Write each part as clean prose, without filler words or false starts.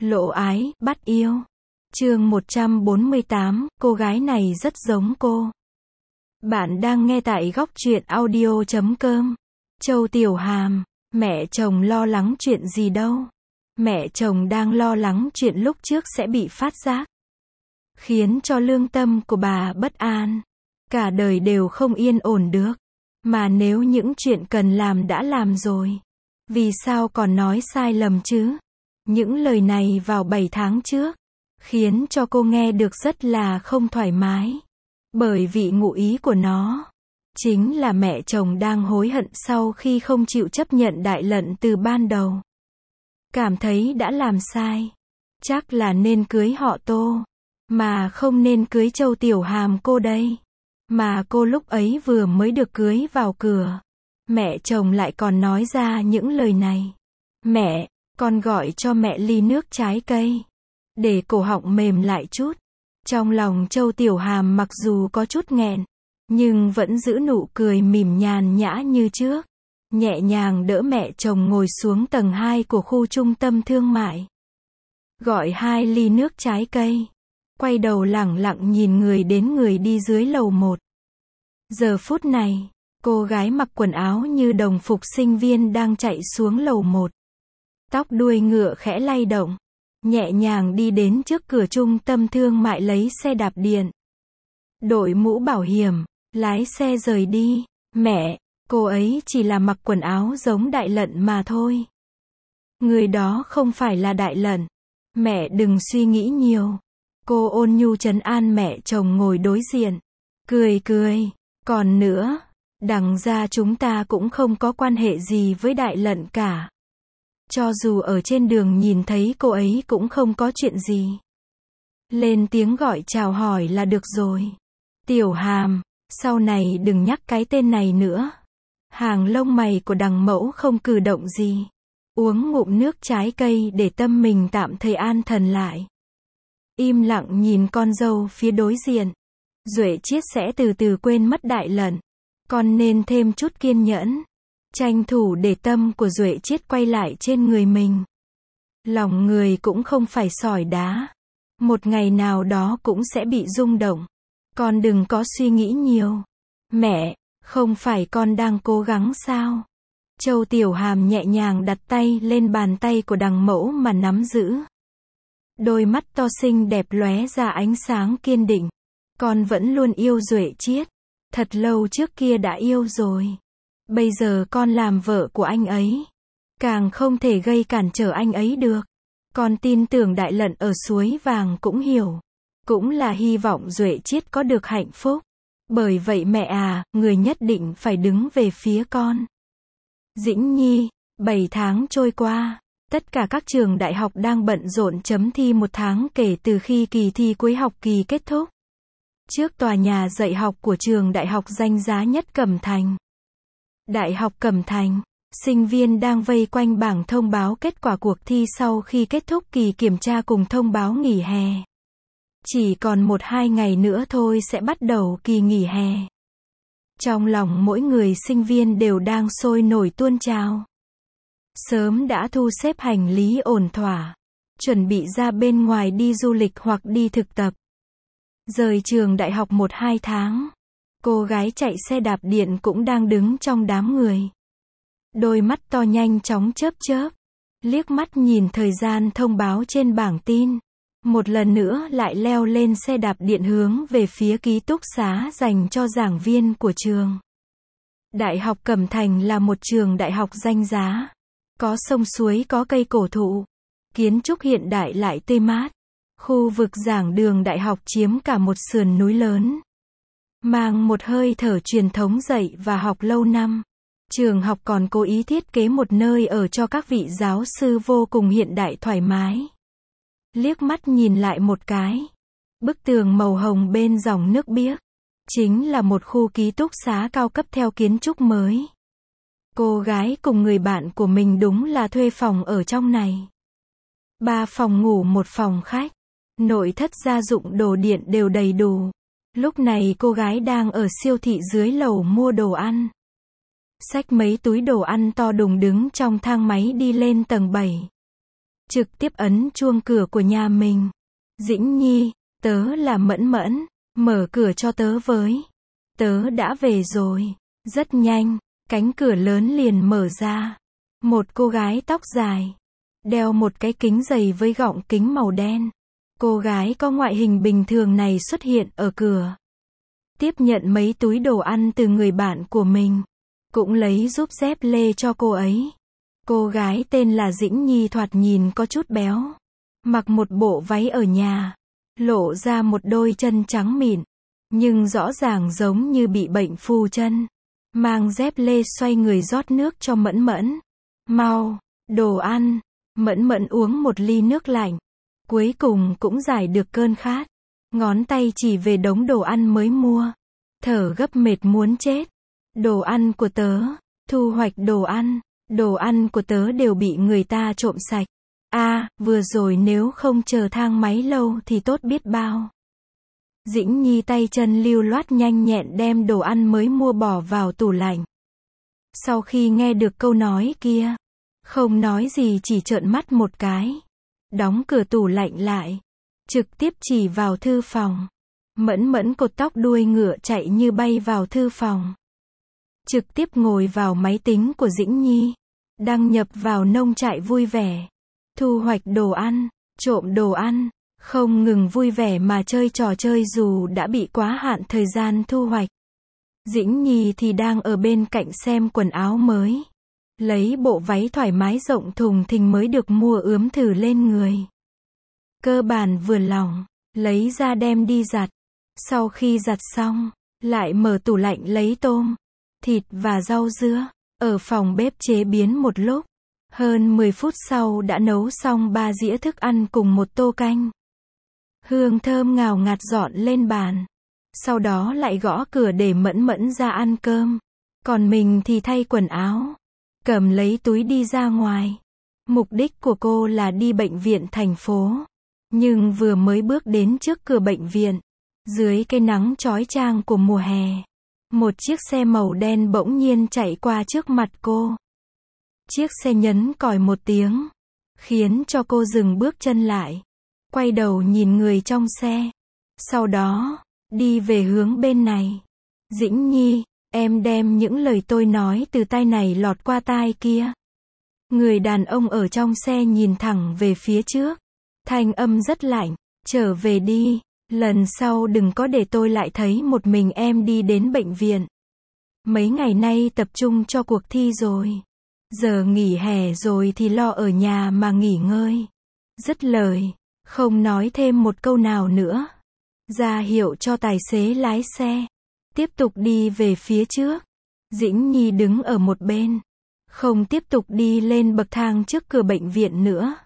Lộ ái, bắt yêu. Chương 148, cô gái này rất giống cô. Bạn đang nghe tại góc truyện audio.com. Châu Tiểu Hàm, mẹ chồng lo lắng chuyện gì đâu. Mẹ chồng đang lo lắng chuyện lúc trước sẽ bị phát giác, khiến cho lương tâm của bà bất an. Cả đời đều không yên ổn được. Mà nếu những chuyện cần làm đã làm rồi, vì sao còn nói sai lầm chứ? Những lời này vào 7 tháng trước, khiến cho cô nghe được rất là không thoải mái. Bởi vì ngụ ý của nó, chính là mẹ chồng đang hối hận sau khi không chịu chấp nhận Đại Lận từ ban đầu. Cảm thấy đã làm sai. Chắc là nên cưới họ Tô, mà không nên cưới Châu Tiểu Hàm cô đây. Mà cô lúc ấy vừa mới được cưới vào cửa, mẹ chồng lại còn nói ra những lời này. Mẹ, con gọi cho mẹ ly nước trái cây, để cổ họng mềm lại chút. Trong lòng Châu Tiểu Hàm mặc dù có chút nghẹn, nhưng vẫn giữ nụ cười mỉm nhàn nhã như trước. Nhẹ nhàng đỡ mẹ chồng ngồi xuống tầng 2 của khu trung tâm thương mại. Gọi 2 ly nước trái cây. Quay đầu lẳng lặng nhìn người đến người đi dưới lầu 1. Giờ phút này, cô gái mặc quần áo như đồng phục sinh viên đang chạy xuống lầu 1. Tóc đuôi ngựa khẽ lay động, nhẹ nhàng đi đến trước cửa trung tâm thương mại lấy xe đạp điện. Đội mũ bảo hiểm, lái xe rời đi. Mẹ, cô ấy chỉ là mặc quần áo giống Đại Lận mà thôi. Người đó không phải là Đại Lận. Mẹ đừng suy nghĩ nhiều. Cô ôn nhu trấn an mẹ chồng ngồi đối diện. Cười cười. Còn nữa, đằng ra chúng ta cũng không có quan hệ gì với Đại Lận cả. Cho dù ở trên đường nhìn thấy cô ấy cũng không có chuyện gì. Lên tiếng gọi chào hỏi là được rồi. Tiểu Hàm, sau này đừng nhắc cái tên này nữa. Hàng lông mày của đằng mẫu không cử động gì. Uống ngụm nước trái cây để tâm mình tạm thời an thần lại. Im lặng nhìn con dâu phía đối diện. Duệ Chiết sẽ từ từ quên mất Đại Lận. Con nên thêm chút kiên nhẫn. Tranh thủ để tâm của Duệ Chiết quay lại trên người mình. Lòng người cũng không phải sỏi đá. Một ngày nào đó cũng sẽ bị rung động. Con đừng có suy nghĩ nhiều. Mẹ, không phải con đang cố gắng sao? Châu Tiểu Hàm nhẹ nhàng đặt tay lên bàn tay của đằng mẫu mà nắm giữ. Đôi mắt to xinh đẹp lóe ra ánh sáng kiên định. Con vẫn luôn yêu Duệ Chiết. Thật lâu trước kia đã yêu rồi. Bây giờ con làm vợ của anh ấy, càng không thể gây cản trở anh ấy được. Con tin tưởng Đại Lận ở Suối Vàng cũng hiểu. Cũng là hy vọng Duệ Chiết có được hạnh phúc. Bởi vậy mẹ à, người nhất định phải đứng về phía con. Dĩnh Nhi, 7 tháng trôi qua. Tất cả các trường đại học đang bận rộn chấm thi 1 tháng kể từ khi kỳ thi cuối học kỳ kết thúc. Trước tòa nhà dạy học của trường đại học danh giá nhất Cẩm Thành. Đại học Cẩm Thành, sinh viên đang vây quanh bảng thông báo kết quả cuộc thi sau khi kết thúc kỳ kiểm tra cùng thông báo nghỉ hè. Chỉ còn 1-2 ngày nữa thôi sẽ bắt đầu kỳ nghỉ hè. Trong lòng mỗi người sinh viên đều đang sôi nổi tuôn trào. Sớm đã thu xếp hành lý ổn thỏa, chuẩn bị ra bên ngoài đi du lịch hoặc đi thực tập. Rời trường đại học 1-2 tháng, cô gái chạy xe đạp điện cũng đang đứng trong đám người. Đôi mắt to nhanh chóng chớp chớp, liếc mắt nhìn thời gian thông báo trên bảng tin. Một lần nữa lại leo lên xe đạp điện hướng về phía ký túc xá dành cho giảng viên của trường. Đại học Cẩm Thành là một trường đại học danh giá. Có sông suối, có cây cổ thụ. Kiến trúc hiện đại lại tươi mát. Khu vực giảng đường đại học chiếm cả một sườn núi lớn. Mang một hơi thở truyền thống dạy và học lâu năm. Trường học còn cố ý thiết kế một nơi ở cho các vị giáo sư vô cùng hiện đại thoải mái. Liếc mắt nhìn lại một cái. Bức tường màu hồng bên dòng nước biếc. Chính là một khu ký túc xá cao cấp theo kiến trúc mới. Cô gái cùng người bạn của mình đúng là thuê phòng ở trong này. 3 phòng ngủ 1 phòng khách. Nội thất gia dụng đồ điện đều đầy đủ. Lúc này cô gái đang ở siêu thị dưới lầu mua đồ ăn. Xách mấy túi đồ ăn to đùng đứng trong thang máy đi lên tầng 7. trực tiếp ấn chuông cửa của nhà mình. Dĩnh Nhi, tớ là Mẫn Mẫn, mở cửa cho tớ với. Tớ đã về rồi. Rất nhanh, cánh cửa lớn liền mở ra. Một cô gái tóc dài, đeo một cái kính dày với gọng kính màu đen. Cô gái có ngoại hình bình thường này xuất hiện ở cửa. Tiếp nhận mấy túi đồ ăn từ người bạn của mình. Cũng lấy giúp dép lê cho cô ấy. Cô gái tên là Dĩnh Nhi thoạt nhìn có chút béo. Mặc một bộ váy ở nhà. Lộ ra một đôi chân trắng mịn. Nhưng rõ ràng giống như bị bệnh phù chân. Mang dép lê xoay người rót nước cho Mẫn Mẫn. Mau, đồ ăn. Mẫn Mẫn uống một ly nước lạnh. Cuối cùng cũng giải được cơn khát. Ngón tay chỉ về đống đồ ăn mới mua. Thở gấp mệt muốn chết. Đồ ăn của tớ. Thu hoạch đồ ăn. Đồ ăn của tớ đều bị người ta trộm sạch. Vừa rồi nếu không chờ thang máy lâu thì tốt biết bao. Dĩnh Nhi tay chân lưu loát nhanh nhẹn đem đồ ăn mới mua bỏ vào tủ lạnh. Sau khi nghe được câu nói kia, không nói gì chỉ trợn mắt một cái. Đóng cửa tủ lạnh lại. Trực tiếp chỉ vào thư phòng. Mẫn Mẫn cột tóc đuôi ngựa chạy như bay vào thư phòng. Trực tiếp ngồi vào máy tính của Dĩnh Nhi. Đăng nhập vào nông trại vui vẻ. Thu hoạch đồ ăn, trộm đồ ăn. Không ngừng vui vẻ mà chơi trò chơi dù đã bị quá hạn thời gian thu hoạch. Dĩnh Nhi thì đang ở bên cạnh xem quần áo mới. Lấy bộ váy thoải mái rộng thùng thình mới được mua ướm thử lên người. Cơ bản vừa lòng, lấy ra đem đi giặt. Sau khi giặt xong, lại mở tủ lạnh lấy tôm, thịt và rau dưa. Ở phòng bếp chế biến một lúc. Hơn 10 phút sau đã nấu xong 3 dĩa thức ăn cùng một tô canh. Hương thơm ngào ngạt dọn lên bàn. Sau đó lại gõ cửa để Mẫn Mẫn ra ăn cơm. Còn mình thì thay quần áo. Cầm lấy túi đi ra ngoài. Mục đích của cô là đi bệnh viện thành phố. Nhưng vừa mới bước đến trước cửa bệnh viện. Dưới cái nắng chói chang của mùa hè. Một chiếc xe màu đen bỗng nhiên chạy qua trước mặt cô. Chiếc xe nhấn còi một tiếng. Khiến cho cô dừng bước chân lại. Quay đầu nhìn người trong xe. Sau đó, đi về hướng bên này. Dĩnh Nhi, em đem những lời tôi nói từ tai này lọt qua tai kia. Người đàn ông ở trong xe nhìn thẳng về phía trước. Thanh âm rất lạnh. Trở về đi. Lần sau đừng có để tôi lại thấy một mình em đi đến bệnh viện. Mấy ngày nay tập trung cho cuộc thi rồi. Giờ nghỉ hè rồi thì lo ở nhà mà nghỉ ngơi. Dứt lời. Không nói thêm một câu nào nữa. Ra hiệu cho tài xế lái xe. Tiếp tục đi về phía trước. Dĩnh Nhi đứng ở một bên. Không tiếp tục đi lên bậc thang trước cửa bệnh viện nữa.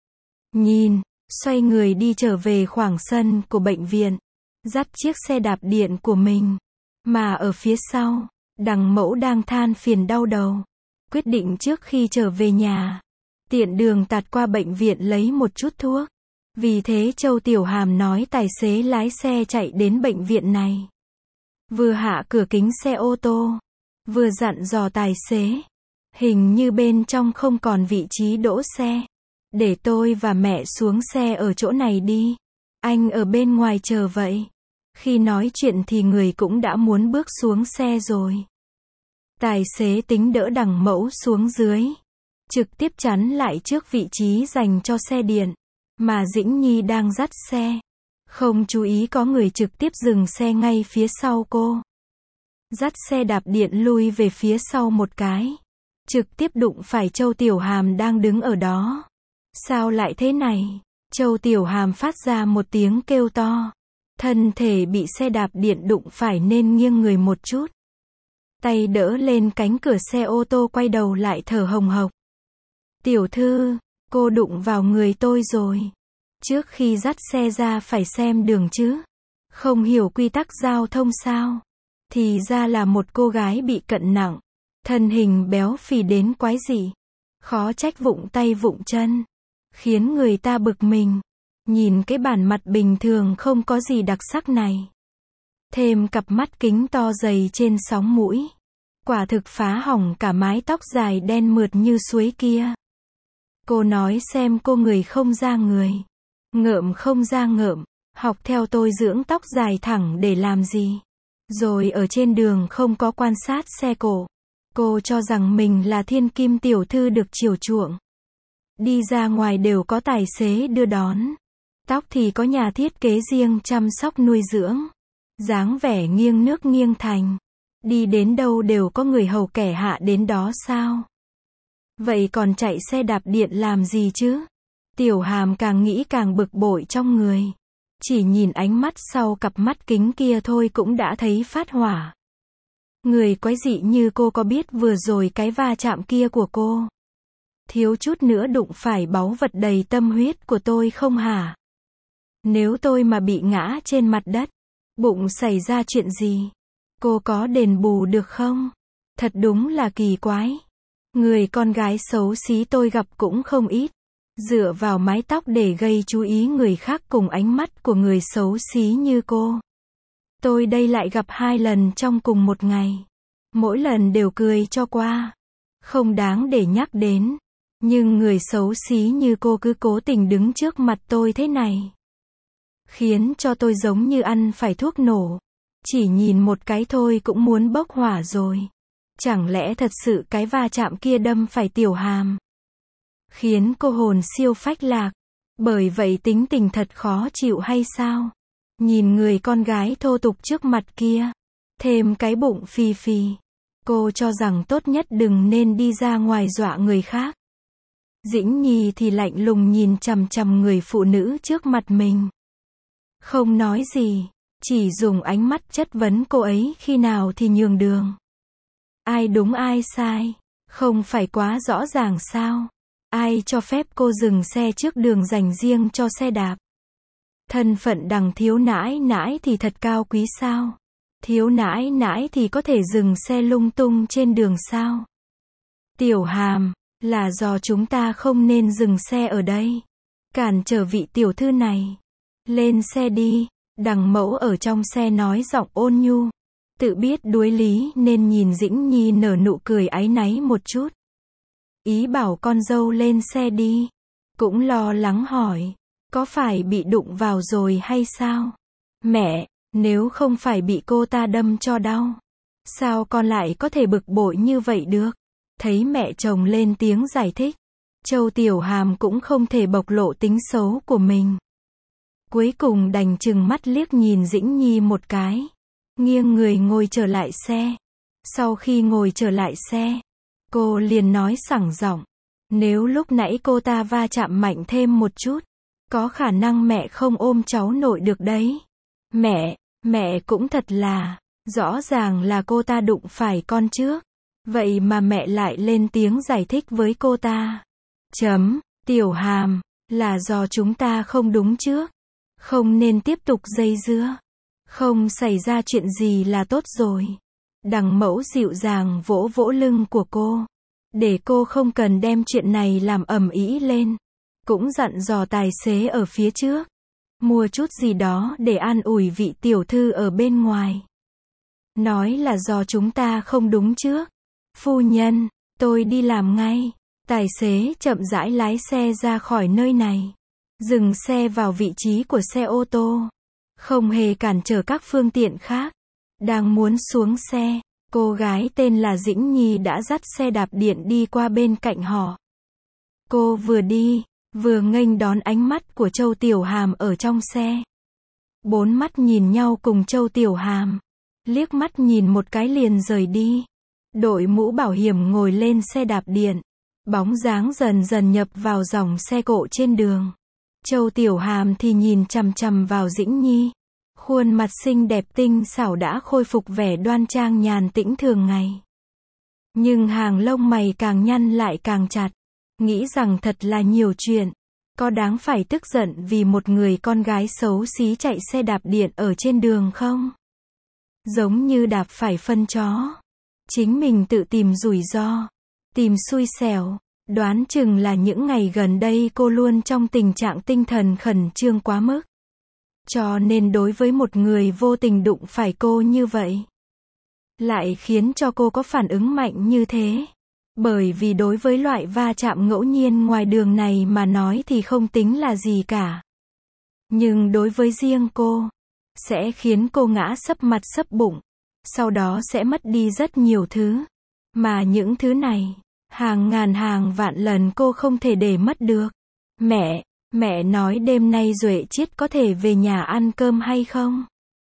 Nhìn, xoay người đi trở về khoảng sân của bệnh viện. Dắt chiếc xe đạp điện của mình. Mà ở phía sau, Đằng Mẫu đang than phiền đau đầu. Quyết định trước khi trở về nhà. Tiện đường tạt qua bệnh viện lấy một chút thuốc. Vì thế Châu Tiểu Hàm nói tài xế lái xe chạy đến bệnh viện này. Vừa hạ cửa kính xe ô tô. Vừa dặn dò tài xế. Hình như bên trong không còn vị trí đỗ xe. Để tôi và mẹ xuống xe ở chỗ này đi. Anh ở bên ngoài chờ vậy. Khi nói chuyện thì người cũng đã muốn bước xuống xe rồi. Tài xế tính đỡ Đằng Mẫu xuống dưới. Trực tiếp chắn lại trước vị trí dành cho xe điện. Mà Dĩnh Nhi đang dắt xe. Không chú ý có người trực tiếp dừng xe ngay phía sau cô. Dắt xe đạp điện lui về phía sau một cái. Trực tiếp đụng phải Châu Tiểu Hàm đang đứng ở đó. Sao lại thế này? Châu Tiểu Hàm phát ra một tiếng kêu to. Thân thể bị xe đạp điện đụng phải nên nghiêng người một chút. Tay đỡ lên cánh cửa xe ô tô quay đầu lại thở hồng hộc. Tiểu thư, cô đụng vào người tôi rồi. Trước khi dắt xe ra phải xem đường chứ. Không hiểu quy tắc giao thông sao? Thì ra là một cô gái bị cận nặng. Thân hình béo phì đến quái dị. Khó trách vụng tay vụng chân. Khiến người ta bực mình. Nhìn cái bản mặt bình thường không có gì đặc sắc này. Thêm cặp mắt kính to dày trên sóng mũi. Quả thực phá hỏng cả mái tóc dài đen mượt như suối kia. Cô nói xem cô người không ra người, ngợm không ra ngợm, học theo tôi dưỡng tóc dài thẳng để làm gì? Rồi ở trên đường không có quan sát xe cộ. Cô cho rằng mình là thiên kim tiểu thư được chiều chuộng. Đi ra ngoài đều có tài xế đưa đón. Tóc thì có nhà thiết kế riêng chăm sóc nuôi dưỡng. Dáng vẻ nghiêng nước nghiêng thành. Đi đến đâu đều có người hầu kẻ hạ đến đó sao? Vậy còn chạy xe đạp điện làm gì chứ? Tiểu Hàm càng nghĩ càng bực bội trong người. Chỉ nhìn ánh mắt sau cặp mắt kính kia thôi cũng đã thấy phát hỏa. Người quái dị như cô có biết vừa rồi cái va chạm kia của cô thiếu chút nữa đụng phải báu vật đầy tâm huyết của tôi không hả? Nếu tôi mà bị ngã trên mặt đất, bụng xảy ra chuyện gì? Cô có đền bù được không? Thật đúng là kỳ quái. Người con gái xấu xí tôi gặp cũng không ít. Dựa vào mái tóc để gây chú ý người khác cùng ánh mắt của người xấu xí như cô. Tôi đây lại gặp 2 lần trong cùng một ngày. Mỗi lần đều cười cho qua. Không đáng để nhắc đến. Nhưng người xấu xí như cô cứ cố tình đứng trước mặt tôi thế này. Khiến cho tôi giống như ăn phải thuốc nổ. Chỉ nhìn một cái thôi cũng muốn bốc hỏa rồi. Chẳng lẽ thật sự cái va chạm kia đâm phải Tiểu Hàm? Khiến cô hồn siêu phách lạc. Bởi vậy tính tình thật khó chịu hay sao? Nhìn người con gái thô tục trước mặt kia. Thêm cái bụng phì phì. Cô cho rằng tốt nhất đừng nên đi ra ngoài dọa người khác. Dĩnh Nhi thì lạnh lùng nhìn chằm chằm người phụ nữ trước mặt mình. Không nói gì. Chỉ dùng ánh mắt chất vấn cô ấy khi nào thì nhường đường. Ai đúng ai sai? Không phải quá rõ ràng sao? Ai cho phép cô dừng xe trước đường dành riêng cho xe đạp? Thân phận đằng thiếu nãi nãi thì thật cao quý sao? Thiếu nãi nãi thì có thể dừng xe lung tung trên đường sao? Tiểu Hàm, là do chúng ta không nên dừng xe ở đây. Cản trở vị tiểu thư này. Lên xe đi. Đằng mẫu ở trong xe nói giọng ôn nhu. Tự biết đuối lý nên nhìn Dĩnh Nhi nở nụ cười áy náy một chút. Ý bảo con dâu lên xe đi. Cũng lo lắng hỏi. Có phải bị đụng vào rồi hay sao? Mẹ, nếu không phải bị cô ta đâm cho đau. Sao con lại có thể bực bội như vậy được? Thấy mẹ chồng lên tiếng giải thích. Châu Tiểu Hàm cũng không thể bộc lộ tính xấu của mình. Cuối cùng đành chừng mắt liếc nhìn Dĩnh Nhi một cái. Nghiêng người ngồi trở lại xe. Sau khi ngồi trở lại xe, cô liền nói sảng giọng. Nếu lúc nãy cô ta va chạm mạnh thêm một chút, có khả năng mẹ không ôm cháu nội được đấy. Mẹ cũng thật là, rõ ràng là cô ta đụng phải con trước. Vậy mà mẹ lại lên tiếng giải thích với cô ta. Tiểu Hàm, là do chúng ta không đúng trước. Không nên tiếp tục dây dưa. Không xảy ra chuyện gì là tốt rồi. Đằng mẫu dịu dàng vỗ vỗ lưng của cô. Để cô không cần đem chuyện này làm ầm ĩ lên. Cũng dặn dò tài xế ở phía trước. Mua chút gì đó để an ủi vị tiểu thư ở bên ngoài. Nói là do chúng ta không đúng trước. Phu nhân, tôi đi làm ngay. Tài xế chậm rãi lái xe ra khỏi nơi này. Dừng xe vào vị trí của xe ô tô. Không hề cản trở các phương tiện khác. Đang muốn xuống xe, cô gái tên là Dĩnh Nhi đã dắt xe đạp điện đi qua bên cạnh họ. Cô vừa đi, vừa nghênh đón ánh mắt của Châu Tiểu Hàm ở trong xe. 4 mắt nhìn nhau cùng Châu Tiểu Hàm. Liếc mắt nhìn một cái liền rời đi. Đội mũ bảo hiểm ngồi lên xe đạp điện. Bóng dáng dần dần nhập vào dòng xe cộ trên đường. Châu Tiểu Hàm thì nhìn chằm chằm vào Dĩnh Nhi. Khuôn mặt xinh đẹp tinh xảo đã khôi phục vẻ đoan trang nhàn tĩnh thường ngày. Nhưng hàng lông mày càng nhăn lại càng chặt. Nghĩ rằng thật là nhiều chuyện. Có đáng phải tức giận vì một người con gái xấu xí chạy xe đạp điện ở trên đường không? Giống như đạp phải phân chó. Chính mình tự tìm rủi ro. Tìm xui xẻo. Đoán chừng là những ngày gần đây cô luôn trong tình trạng tinh thần khẩn trương quá mức. Cho nên đối với một người vô tình đụng phải cô như vậy, lại khiến cho cô có phản ứng mạnh như thế. Bởi vì đối với loại va chạm ngẫu nhiên ngoài đường này mà nói thì không tính là gì cả. Nhưng đối với riêng cô, sẽ khiến cô ngã sấp mặt sấp bụng, sau đó sẽ mất đi rất nhiều thứ. Mà những thứ này, hàng ngàn hàng vạn lần cô không thể để mất được. Mẹ nói đêm nay Duệ Chiết có thể về nhà ăn cơm hay không?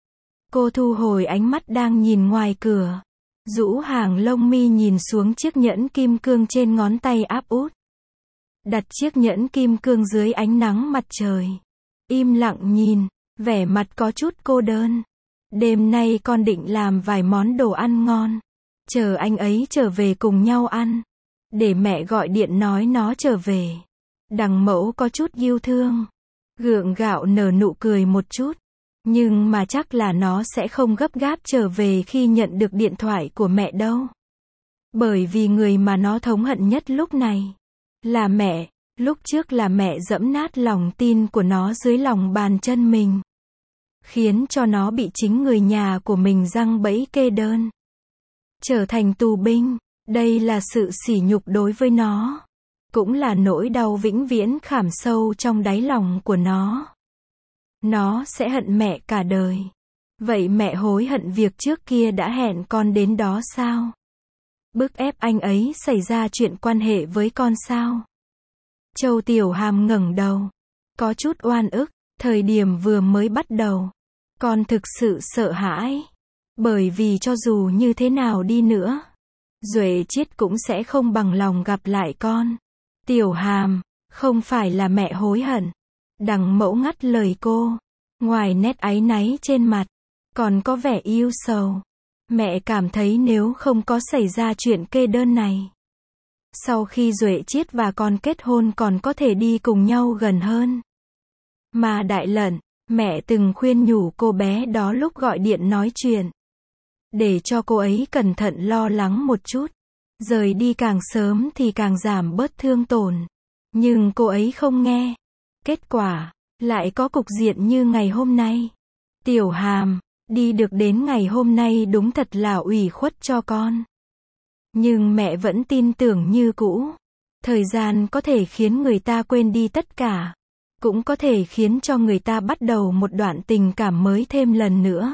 Cô thu hồi ánh mắt đang nhìn ngoài cửa. Rũ hàng lông mi nhìn xuống chiếc nhẫn kim cương trên ngón tay áp út. Đặt chiếc nhẫn kim cương dưới ánh nắng mặt trời. Im lặng nhìn, vẻ mặt có chút cô đơn. Đêm nay con định làm vài món đồ ăn ngon. Chờ anh ấy trở về cùng nhau ăn. Để mẹ gọi điện nói nó trở về. Đằng Mẫu có chút yêu thương. Gượng gạo nở nụ cười một chút. Nhưng mà chắc là nó sẽ không gấp gáp trở về khi nhận được điện thoại của mẹ đâu. Bởi vì người mà nó thống hận nhất lúc này là mẹ. Lúc trước là mẹ giẫm nát lòng tin của nó dưới lòng bàn chân mình. Khiến cho nó bị chính người nhà của mình giăng bẫy kê đơn. Trở thành tù binh. Đây là sự sỉ nhục đối với nó. Cũng là nỗi đau vĩnh viễn khảm sâu trong đáy lòng của nó. Nó sẽ hận mẹ cả đời. Vậy mẹ hối hận việc trước kia đã hẹn con đến đó sao? Bức ép anh ấy xảy ra chuyện quan hệ với con sao? Châu Tiểu Hàm ngẩng đầu. Có chút oan ức. Thời điểm vừa mới bắt đầu, con thực sự sợ hãi. Bởi vì cho dù như thế nào đi nữa, Duệ Chiết cũng sẽ không bằng lòng gặp lại con. Tiểu Hàm, không phải là mẹ hối hận. Đằng Mẫu ngắt lời cô. Ngoài nét áy náy trên mặt, còn có vẻ yêu sầu. Mẹ cảm thấy nếu không có xảy ra chuyện kê đơn này, sau khi Duệ Chiết và con kết hôn còn có thể đi cùng nhau gần hơn. Mà Đại Lận, mẹ từng khuyên nhủ cô bé đó lúc gọi điện nói chuyện. Để cho cô ấy cẩn thận lo lắng một chút. Rời đi càng sớm thì càng giảm bớt thương tổn. Nhưng cô ấy không nghe. Kết quả, lại có cục diện như ngày hôm nay. Tiểu Hàm, đi được đến ngày hôm nay đúng thật là ủy khuất cho con. Nhưng mẹ vẫn tin tưởng như cũ. Thời gian có thể khiến người ta quên đi tất cả. Cũng có thể khiến cho người ta bắt đầu một đoạn tình cảm mới thêm lần nữa.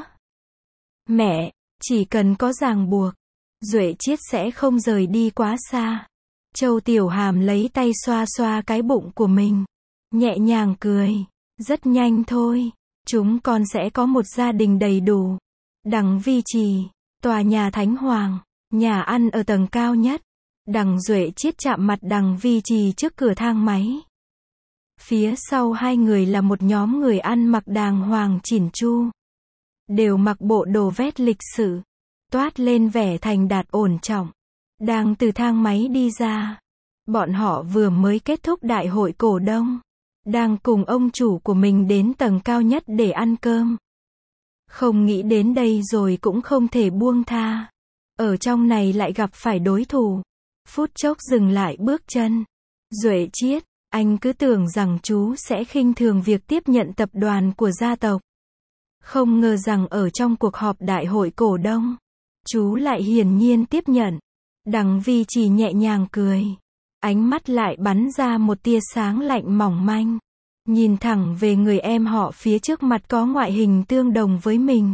Mẹ, chỉ cần có ràng buộc, Duệ Chiết sẽ không rời đi quá xa. Châu Tiểu Hàm lấy tay xoa xoa cái bụng của mình. Nhẹ nhàng cười. Rất nhanh thôi. Chúng con sẽ có một gia đình đầy đủ. Đằng Vi Trì, tòa nhà Thánh Hoàng, nhà ăn ở tầng cao nhất. Đằng Duệ Chiết chạm mặt đằng Vi Trì trước cửa thang máy. Phía sau hai người là một nhóm người ăn mặc đàng hoàng chỉn chu. Đều mặc bộ đồ vest lịch sự. Toát lên vẻ thành đạt ổn trọng. Đang từ thang máy đi ra. Bọn họ vừa mới kết thúc đại hội cổ đông. Đang cùng ông chủ của mình đến tầng cao nhất để ăn cơm. Không nghĩ đến đây rồi cũng không thể buông tha. Ở trong này lại gặp phải đối thủ. Phút chốc dừng lại bước chân. Duệ Chiết, anh cứ tưởng rằng chú sẽ khinh thường việc tiếp nhận tập đoàn của gia tộc. Không ngờ rằng ở trong cuộc họp đại hội cổ đông, chú lại hiển nhiên tiếp nhận. Đằng Vi Trì nhẹ nhàng cười. Ánh mắt lại bắn ra một tia sáng lạnh mỏng manh. Nhìn thẳng về người em họ phía trước mặt có ngoại hình tương đồng với mình.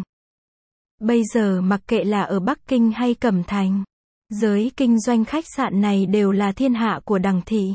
Bây giờ mặc kệ là ở Bắc Kinh hay Cẩm Thành, giới kinh doanh khách sạn này đều là thiên hạ của đằng thị.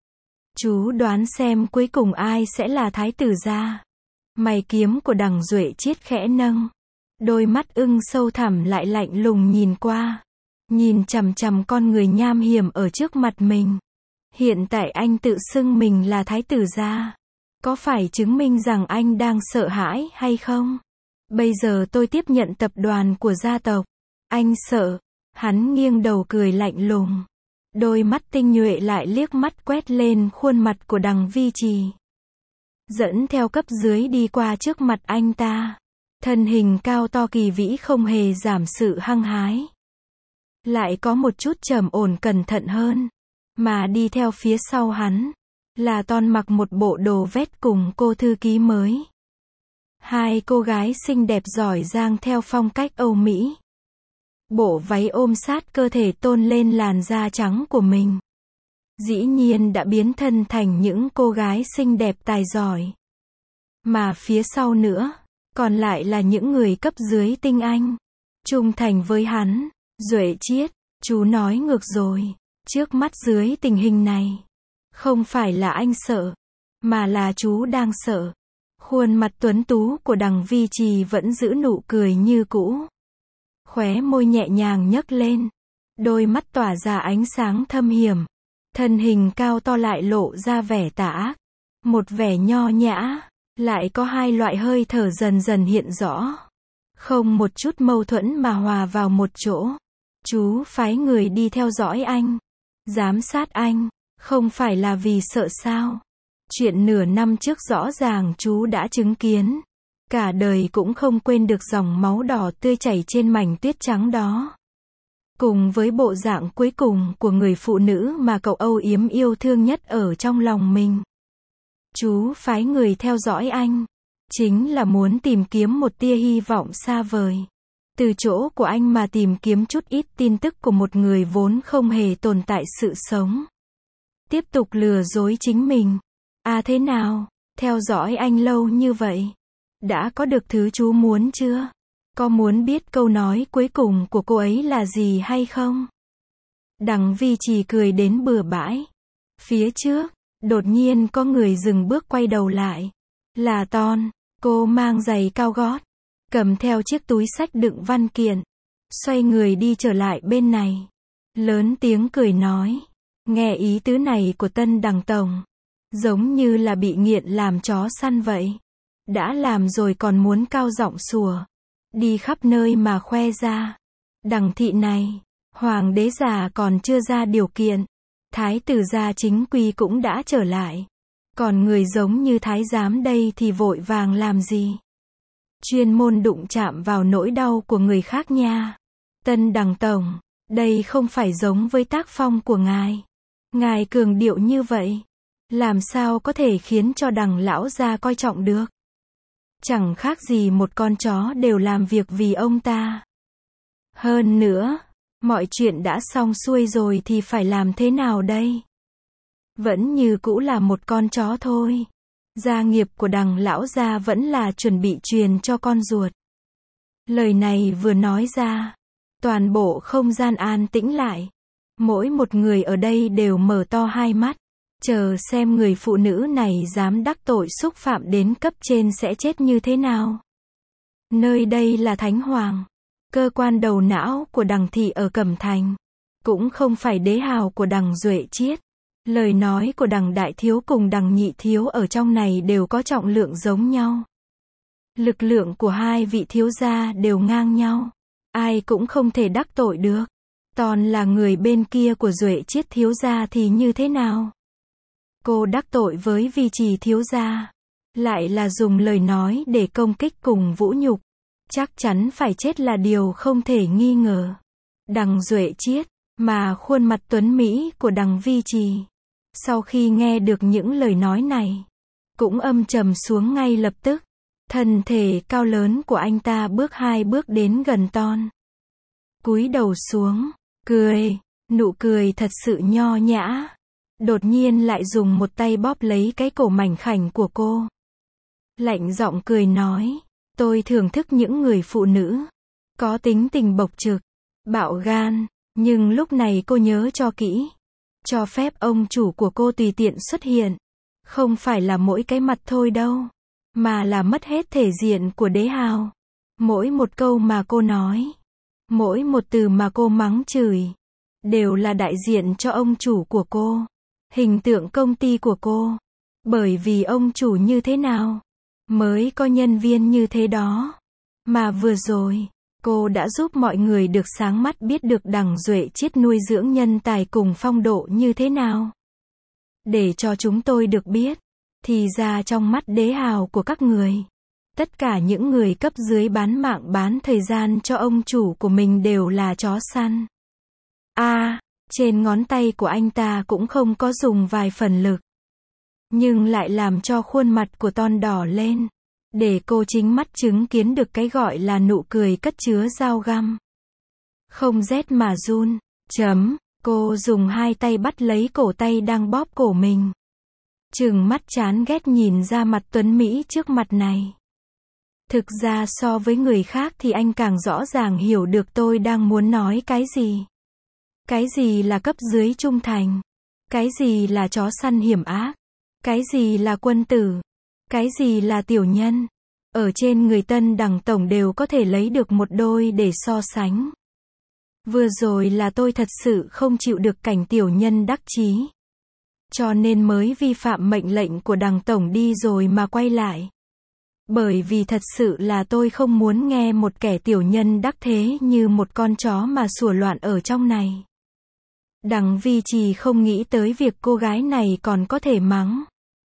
Chú đoán xem cuối cùng ai sẽ là thái tử gia. Mày kiếm của đằng Duệ Chiết khẽ nâng. Đôi mắt ưng sâu thẳm lại lạnh lùng nhìn qua. Nhìn chằm chằm con người nham hiểm ở trước mặt mình. Hiện tại anh tự xưng mình là thái tử gia. Có phải chứng minh rằng anh đang sợ hãi hay không? Bây giờ tôi tiếp nhận tập đoàn của gia tộc. Anh sợ. Hắn nghiêng đầu cười lạnh lùng. Đôi mắt tinh nhuệ lại liếc mắt quét lên khuôn mặt của đằng Vi Trì. Dẫn theo cấp dưới đi qua trước mặt anh ta. Thân hình cao to kỳ vĩ không hề giảm sự hăng hái. Lại có một chút trầm ổn cẩn thận hơn. Mà đi theo phía sau hắn là Ton mặc một bộ đồ vest cùng cô thư ký mới. Hai cô gái xinh đẹp giỏi giang theo phong cách Âu Mỹ. Bộ váy ôm sát cơ thể tôn lên làn da trắng của mình. Dĩ nhiên đã biến thân thành những cô gái xinh đẹp tài giỏi. Mà phía sau nữa, còn lại là những người cấp dưới tinh anh. Trung thành với hắn. Duệ Chiết, chú nói ngược rồi. Trước mắt dưới tình hình này, không phải là anh sợ, mà là chú đang sợ. Khuôn mặt tuấn tú của Đằng Vi Trì vẫn giữ nụ cười như cũ. Khóe môi nhẹ nhàng nhấc lên. Đôi mắt tỏa ra ánh sáng thâm hiểm. Thân hình cao to lại lộ ra vẻ tà ác. Một vẻ nho nhã, lại có hai loại hơi thở dần dần hiện rõ. Không một chút mâu thuẫn mà hòa vào một chỗ. Chú phái người đi theo dõi anh, giám sát anh, không phải là vì sợ sao? Chuyện nửa năm trước rõ ràng chú đã chứng kiến. Cả đời cũng không quên được dòng máu đỏ tươi chảy trên mảnh tuyết trắng đó. Cùng với bộ dạng cuối cùng của người phụ nữ mà cậu âu yếm yêu thương nhất ở trong lòng mình. Chú phái người theo dõi anh, chính là muốn tìm kiếm một tia hy vọng xa vời. Từ chỗ của anh mà tìm kiếm chút ít tin tức của một người vốn không hề tồn tại sự sống. Tiếp tục lừa dối chính mình. À thế nào, theo dõi anh lâu như vậy, đã có được thứ chú muốn chưa? Có muốn biết câu nói cuối cùng của cô ấy là gì hay không? Đằng Vi Trì cười đến bừa bãi. Phía trước, đột nhiên có người dừng bước quay đầu lại. Là Ton, cô mang giày cao gót, cầm theo chiếc túi xách đựng văn kiện, xoay người đi trở lại bên này. Lớn tiếng cười nói. Nghe ý tứ này của Tân Đằng Tổng, giống như là bị nghiện làm chó săn vậy. Đã làm rồi còn muốn cao giọng sủa, đi khắp nơi mà khoe ra. Đằng thị này, hoàng đế già còn chưa ra điều kiện, thái tử gia chính quy cũng đã trở lại. Còn người giống như thái giám đây thì vội vàng làm gì? Chuyên môn đụng chạm vào nỗi đau của người khác nha. Tân Đằng Tổng, đây không phải giống với tác phong của ngài. Ngài cường điệu như vậy, làm sao có thể khiến cho Đằng lão gia coi trọng được? Chẳng khác gì một con chó đều làm việc vì ông ta. Hơn nữa, mọi chuyện đã xong xuôi rồi thì phải làm thế nào đây? Vẫn như cũ là một con chó thôi. Gia nghiệp của Đằng lão gia vẫn là chuẩn bị truyền cho con ruột. Lời này vừa nói ra, toàn bộ không gian an tĩnh lại. Mỗi một người ở đây đều mở to hai mắt, chờ xem người phụ nữ này dám đắc tội xúc phạm đến cấp trên sẽ chết như thế nào. Nơi đây là Thánh Hoàng, cơ quan đầu não của Đằng thị ở Cẩm Thành, cũng không phải đế hào của Đằng Duệ Chiết. Lời nói của Đằng đại thiếu cùng Đằng nhị thiếu ở trong này đều có trọng lượng giống nhau. Lực lượng của hai vị thiếu gia đều ngang nhau, ai cũng không thể đắc tội được. Toàn là người bên kia của Duệ Chiết thiếu gia thì như thế nào? Cô đắc tội với Vi Trì thiếu gia, lại là dùng lời nói để công kích cùng vũ nhục, chắc chắn phải chết là điều không thể nghi ngờ. Đằng Duệ Chiết, mà khuôn mặt tuấn mỹ của Đằng Vi Trì, sau khi nghe được những lời nói này, cũng âm trầm xuống ngay lập tức. Thân thể cao lớn của anh ta bước hai bước đến gần Ton, cúi đầu xuống, cười, nụ cười thật sự nho nhã. Đột nhiên lại dùng một tay bóp lấy cái cổ mảnh khảnh của cô. Lạnh giọng cười nói, tôi thưởng thức những người phụ nữ có tính tình bộc trực, bạo gan, nhưng lúc này cô nhớ cho kỹ. Cho phép ông chủ của cô tùy tiện xuất hiện, không phải là mỗi cái mặt thôi đâu, mà là mất hết thể diện của đế hào. Mỗi một câu mà cô nói, mỗi một từ mà cô mắng chửi, đều là đại diện cho ông chủ của cô, hình tượng công ty của cô. Bởi vì ông chủ như thế nào, mới có nhân viên như thế đó. Mà vừa rồi, cô đã giúp mọi người được sáng mắt biết được Đằng Duệ Chiết nuôi dưỡng nhân tài cùng phong độ như thế nào. Để cho chúng tôi được biết, thì ra trong mắt đế hào của các người, tất cả những người cấp dưới bán mạng bán thời gian cho ông chủ của mình đều là chó săn. Trên ngón tay của anh ta cũng không có dùng vài phần lực, nhưng lại làm cho khuôn mặt của Ton đỏ lên, để cô chính mắt chứng kiến được cái gọi là nụ cười cất chứa dao găm. Không rét mà run. Cô dùng hai tay bắt lấy cổ tay đang bóp cổ mình. Trừng mắt chán ghét nhìn ra mặt tuấn Mỹ trước mặt này. Thực ra so với người khác thì anh càng rõ ràng hiểu được tôi đang muốn nói cái gì. Cái gì là cấp dưới trung thành? Cái gì là chó săn hiểm ác? Cái gì là quân tử? Cái gì là tiểu nhân? Ở trên người Tân Đằng Tổng đều có thể lấy được một đôi để so sánh. Vừa rồi là tôi thật sự không chịu được cảnh tiểu nhân đắc chí. Cho nên mới vi phạm mệnh lệnh của Đằng Tổng đi rồi mà quay lại. Bởi vì thật sự là tôi không muốn nghe một kẻ tiểu nhân đắc thế như một con chó mà sủa loạn ở trong này. Đằng Vi Trì không nghĩ tới việc cô gái này còn có thể mắng.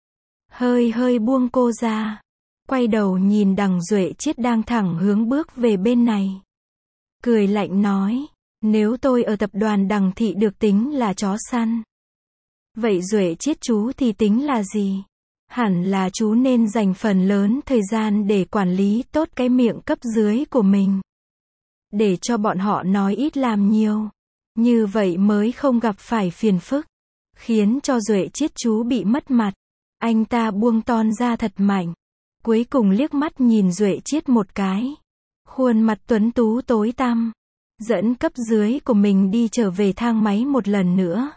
Hơi buông cô ra. Quay đầu nhìn Đằng Duệ Chiết đang thẳng hướng bước về bên này. Cười lạnh nói, nếu tôi ở tập đoàn Đằng Thị được tính là chó săn. Vậy Duệ Chiết chú thì tính là gì? Hẳn là chú nên dành phần lớn thời gian để quản lý tốt cái miệng cấp dưới của mình. Để cho bọn họ nói ít làm nhiều. Như vậy mới không gặp phải phiền phức. Khiến cho Duệ Chiết chú bị mất mặt. Anh ta buông ton ra thật mạnh. Cuối cùng liếc mắt nhìn Duệ Chiết một cái. Khuôn mặt tuấn tú tối tăm. Dẫn cấp dưới của mình đi trở về thang máy một lần nữa.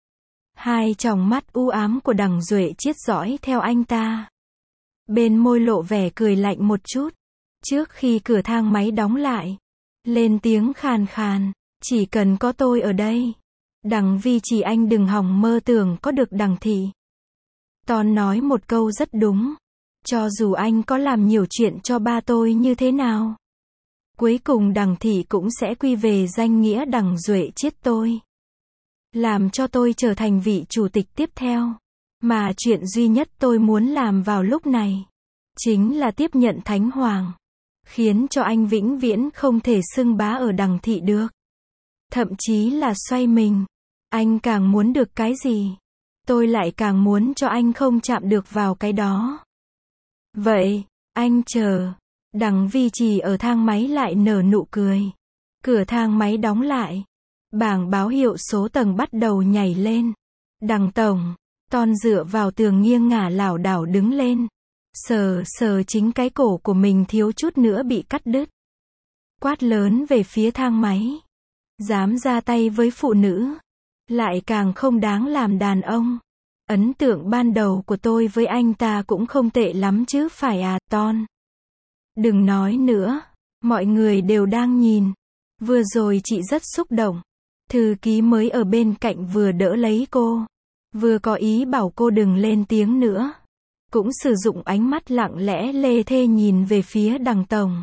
Hai tròng mắt u ám của Đằng Duệ Chiết dõi theo anh ta. Bên môi lộ vẻ cười lạnh một chút. Trước khi cửa thang máy đóng lại. Lên tiếng khàn khàn. Chỉ cần có tôi ở đây. Đằng Vi Trì anh đừng hòng mơ tưởng có được Đằng Thị. Ton nói một câu rất đúng. Cho dù anh có làm nhiều chuyện cho ba tôi như thế nào. Cuối cùng Đằng Thị cũng sẽ quy về danh nghĩa Đằng Duệ Chiết tôi. Làm cho tôi trở thành vị chủ tịch tiếp theo. Mà chuyện duy nhất tôi muốn làm vào lúc này. Chính là tiếp nhận Thánh Hoàng. Khiến cho anh vĩnh viễn không thể xưng bá ở Đằng Thị được. Thậm chí là xoay mình. Anh càng muốn được cái gì? Tôi lại càng muốn cho anh không chạm được vào cái đó. Vậy, anh chờ. Đằng Vi Trì ở thang máy lại nở nụ cười. Cửa thang máy đóng lại. Bảng báo hiệu số tầng bắt đầu nhảy lên. Đằng Tổng. Ton dựa vào tường nghiêng ngả lảo đảo đứng lên. Sờ chính cái cổ của mình thiếu chút nữa bị cắt đứt. Quát lớn về phía thang máy. Dám ra tay với phụ nữ. Lại càng không đáng làm đàn ông. Ấn tượng ban đầu của tôi với anh ta cũng không tệ lắm chứ phải à, Ton. Đừng nói nữa. Mọi người đều đang nhìn. Vừa rồi chị rất xúc động. Thư ký mới ở bên cạnh vừa đỡ lấy cô. Vừa có ý bảo cô đừng lên tiếng nữa. Cũng sử dụng ánh mắt lặng lẽ lê thê nhìn về phía Đằng Tổng.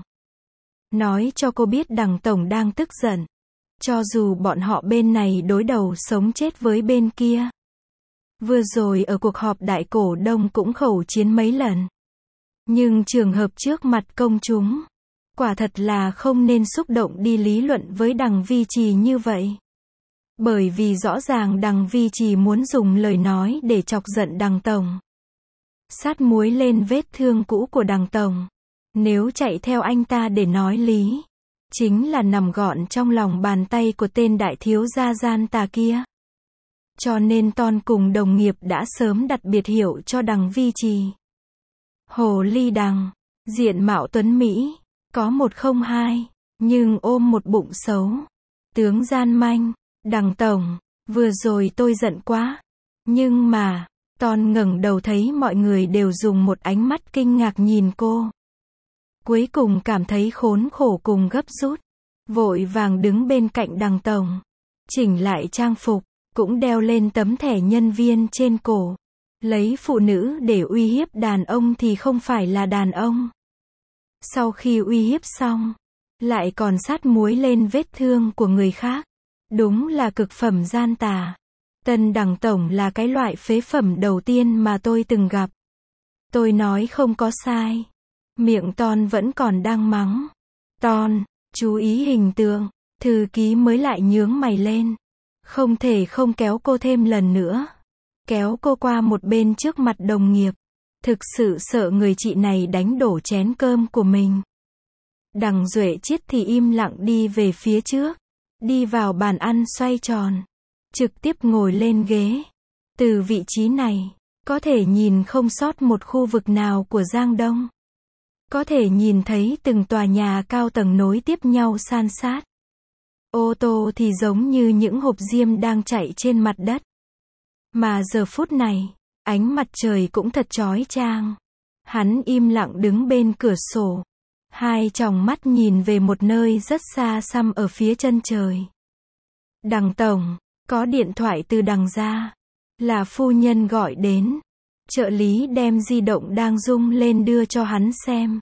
Nói cho cô biết Đằng Tổng đang tức giận. Cho dù bọn họ bên này đối đầu sống chết với bên kia. Vừa rồi ở cuộc họp đại cổ đông cũng khẩu chiến mấy lần. Nhưng trường hợp trước mặt công chúng. Quả thật là không nên xúc động đi lý luận với Đằng Vi Trì như vậy. Bởi vì rõ ràng Đằng Vi Trì muốn dùng lời nói để chọc giận Đằng Tổng. Sát muối lên vết thương cũ của Đằng Tổng. Nếu chạy theo anh ta để nói lý. Chính là nằm gọn trong lòng bàn tay của tên đại thiếu gia gian tà kia. Cho nên Ton cùng đồng nghiệp đã sớm đặt biệt hiệu cho Đằng Vi Trì. Hồ ly Đằng. Diện mạo tuấn Mỹ. Có 102. Nhưng ôm một bụng xấu. Tướng gian manh. Đằng Tổng. Vừa rồi tôi giận quá. Nhưng mà. Ton ngẩng đầu thấy mọi người đều dùng một ánh mắt kinh ngạc nhìn cô. Cuối cùng cảm thấy khốn khổ cùng gấp rút. Vội vàng đứng bên cạnh Đằng Tổng. Chỉnh lại trang phục. Cũng đeo lên tấm thẻ nhân viên trên cổ. Lấy phụ nữ để uy hiếp đàn ông thì không phải là đàn ông. Sau khi uy hiếp xong. Lại còn sát muối lên vết thương của người khác. Đúng là cực phẩm gian tà. Tân Đằng Tổng là cái loại phế phẩm đầu tiên mà tôi từng gặp. Tôi nói không có sai. Miệng Ton vẫn còn đang mắng. Ton, chú ý hình tượng. Thư ký mới lại nhướng mày lên. Không thể không kéo cô thêm lần nữa. Kéo cô qua một bên trước mặt đồng nghiệp. Thực sự sợ người chị này đánh đổ chén cơm của mình. Đằng Duệ Chiết thì im lặng đi về phía trước. đi vào bàn ăn xoay tròn, trực tiếp ngồi lên ghế. Từ vị trí này, có thể nhìn không sót một khu vực nào của Giang Đông. Có thể nhìn thấy từng tòa nhà cao tầng nối tiếp nhau san sát. Ô tô thì giống như những hộp diêm đang chạy trên mặt đất. Mà giờ phút này, ánh mặt trời cũng thật chói chang. Hắn im lặng đứng bên cửa sổ. Hai tròng mắt nhìn về một nơi rất xa xăm ở phía chân trời. Đằng tổng, có điện thoại từ đằng ra. Là phu nhân gọi đến. Trợ lý đem di động đang rung lên đưa cho hắn xem.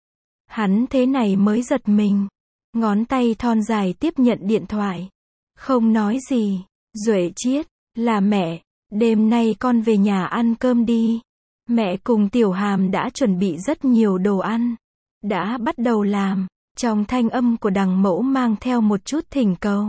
Hắn thế này mới giật mình. Ngón tay thon dài tiếp nhận điện thoại. Không nói gì. Duệ Chiết, là mẹ, đêm nay con về nhà ăn cơm đi. Mẹ cùng Tiểu Hàm đã chuẩn bị rất nhiều đồ ăn. Đã bắt đầu làm. Trong thanh âm của đằng mẫu mang theo một chút thỉnh cầu.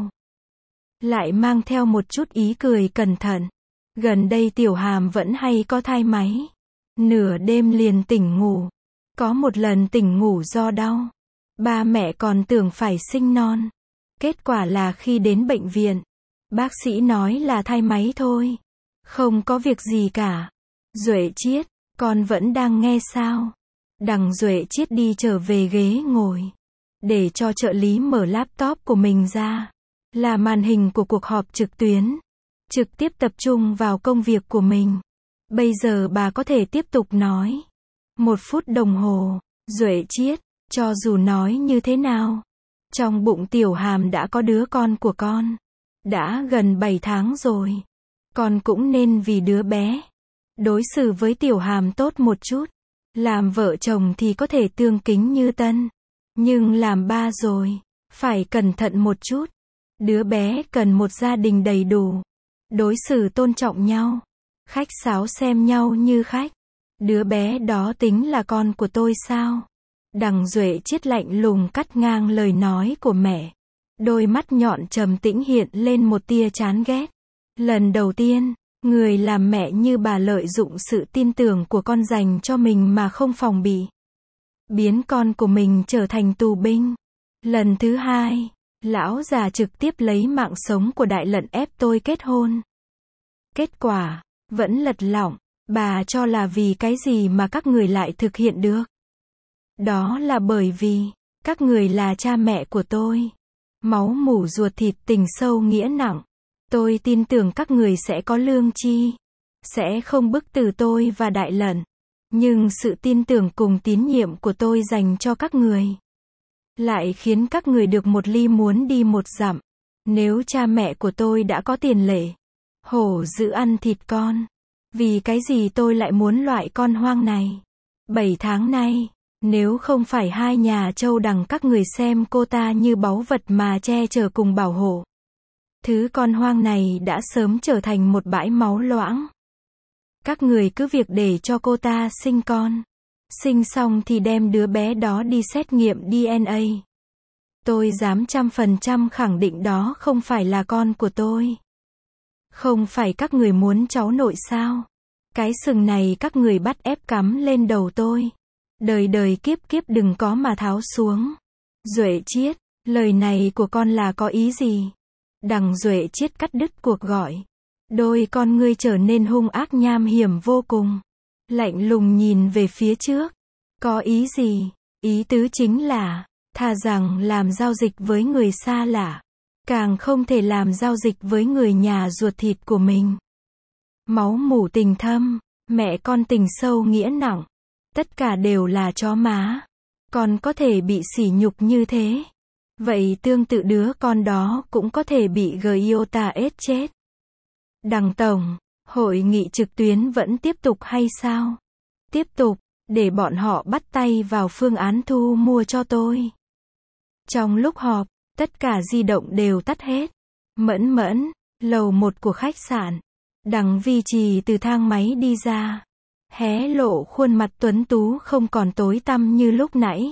Lại mang theo một chút ý cười cẩn thận. Gần đây Tiểu Hàm vẫn hay có thai máy. Nửa đêm liền tỉnh ngủ. Có một lần tỉnh ngủ do đau. Ba mẹ còn tưởng phải sinh non. Kết quả là khi đến bệnh viện, bác sĩ nói là thai máy thôi. Không có việc gì cả. Duệ Chiết, con vẫn đang nghe sao? Đằng Duệ Chiết đi trở về ghế ngồi. Để cho trợ lý mở laptop của mình ra. Là màn hình của cuộc họp trực tuyến. Trực tiếp tập trung vào công việc của mình. Bây giờ bà có thể tiếp tục nói. 1 phút đồng hồ. Duệ Chiết, cho dù nói như thế nào, trong bụng Tiểu Hàm đã có đứa con của con. Đã gần 7 tháng rồi. Con cũng nên vì đứa bé đối xử với Tiểu Hàm tốt một chút. Làm vợ chồng thì có thể tương kính như tân. Nhưng làm ba rồi, phải cẩn thận một chút. Đứa bé cần một gia đình đầy đủ. Đối xử tôn trọng nhau. Khách sáo xem nhau như khách. Đứa bé đó tính là con của tôi sao? Đằng Duệ Chiết lạnh lùng cắt ngang lời nói của mẹ. Đôi mắt nhọn trầm tĩnh hiện lên một tia chán ghét. Lần đầu tiên, người làm mẹ như bà lợi dụng sự tin tưởng của con dành cho mình mà không phòng bị. Biến con của mình trở thành tù binh. Lần thứ hai, lão già trực tiếp lấy mạng sống của Đại Lận ép tôi kết hôn. Kết quả, vẫn lật lọng. Bà cho là vì cái gì mà các người lại thực hiện được? Đó là bởi vì, các người là cha mẹ của tôi. Máu mủ ruột thịt tình sâu nghĩa nặng. Tôi tin tưởng các người sẽ có lương tri. Sẽ không bức tử tôi và Đại Lận. Nhưng sự tin tưởng cùng tín nhiệm của tôi dành cho các người lại khiến các người được một ly muốn đi một dặm. Nếu cha mẹ của tôi đã có tiền lệ, hổ giữ ăn thịt con. Vì cái gì tôi lại muốn loại con hoang này? 7 tháng nay, nếu không phải hai nhà Châu Đằng các người xem cô ta như báu vật mà che chở cùng bảo hộ, thứ con hoang này đã sớm trở thành một bãi máu loãng. Các người cứ việc để cho cô ta sinh con. Sinh xong thì đem đứa bé đó đi xét nghiệm DNA. Tôi dám 100% khẳng định đó không phải là con của tôi. Không phải các người muốn cháu nội sao? Cái sừng này các người bắt ép cắm lên đầu tôi. Đời đời kiếp kiếp đừng có mà tháo xuống. Duệ Chiết, lời này của con là có ý gì? Đằng Duệ Chiết cắt đứt cuộc gọi. Đôi con ngươi trở nên hung ác nham hiểm vô cùng. Lạnh lùng nhìn về phía trước. Có ý gì? Ý tứ chính là, thà rằng làm giao dịch với người xa lạ. Càng không thể làm giao dịch với người nhà ruột thịt của mình. Máu mủ tình thâm, mẹ con tình sâu nghĩa nặng. Tất cả đều là chó má. Con có thể bị sỉ nhục như thế. Vậy tương tự đứa con đó cũng có thể bị Giota ết chết. Đằng tổng, hội nghị trực tuyến vẫn tiếp tục hay sao? Tiếp tục, để bọn họ bắt tay vào phương án thu mua cho tôi. Trong lúc họp, tất cả di động đều tắt hết. Mẫn, lầu 1 của khách sạn. Đằng Vi Trì từ thang máy đi ra. Hé lộ khuôn mặt tuấn tú không còn tối tăm như lúc nãy.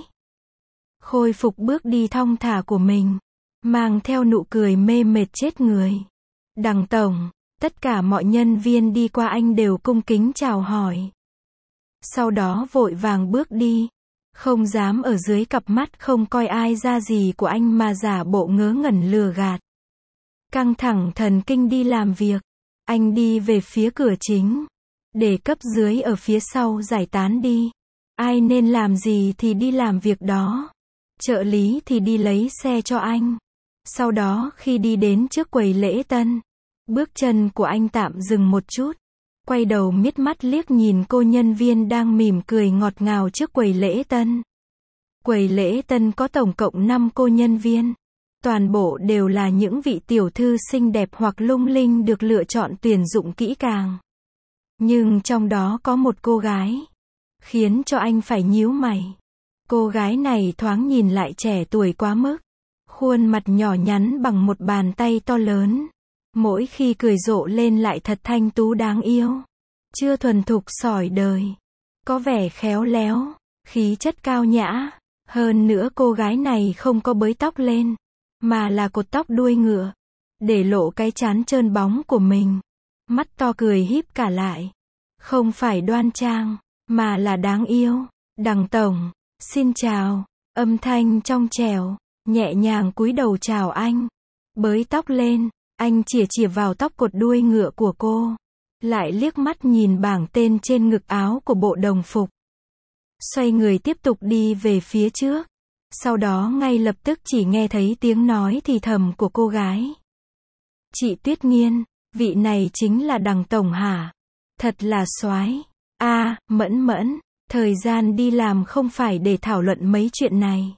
Khôi phục bước đi thong thả của mình. Mang theo nụ cười mê mệt chết người. Đằng tổng, tất cả mọi nhân viên đi qua anh đều cung kính chào hỏi. Sau đó vội vàng bước đi. Không dám ở dưới cặp mắt không coi ai ra gì của anh mà giả bộ ngớ ngẩn lừa gạt. căng thẳng thần kinh đi làm việc. Anh đi về phía cửa chính, để cấp dưới ở phía sau giải tán đi. Ai nên làm gì thì đi làm việc đó. Trợ lý thì đi lấy xe cho anh. Sau đó khi đi đến trước quầy lễ tân, bước chân của anh tạm dừng một chút. Quay đầu miết mắt liếc nhìn cô nhân viên đang mỉm cười ngọt ngào trước quầy lễ tân. Quầy lễ tân có tổng cộng 5 cô nhân viên. Toàn bộ đều là những vị tiểu thư xinh đẹp hoặc lung linh được lựa chọn tuyển dụng kỹ càng. Nhưng trong đó có một cô gái, khiến cho anh phải nhíu mày. Cô gái này thoáng nhìn lại trẻ tuổi quá mức. Khuôn mặt nhỏ nhắn bằng một bàn tay to lớn. Mỗi khi cười rộ lên lại thật thanh tú đáng yêu. Chưa thuần thục sỏi đời. Có vẻ khéo léo, khí chất cao nhã. Hơn nữa cô gái này không có bới tóc lên, mà là cột tóc đuôi ngựa, để lộ cái trán trơn bóng của mình. Mắt to cười híp cả lại. Không phải đoan trang, mà là đáng yêu. Đằng tổng, xin chào. Âm thanh trong trẻo, nhẹ nhàng cúi đầu chào anh. Bới tóc lên, anh chĩa chĩa vào tóc cột đuôi ngựa của cô. Lại liếc mắt nhìn bảng tên trên ngực áo của bộ đồng phục. Xoay người tiếp tục đi về phía trước. Sau đó ngay lập tức chỉ nghe thấy tiếng nói thì thầm của cô gái. Chị Tuyết Nghiên, vị này chính là đằng tổng hả? Thật là soái. Mẫn Mẫn, thời gian đi làm không phải để thảo luận mấy chuyện này.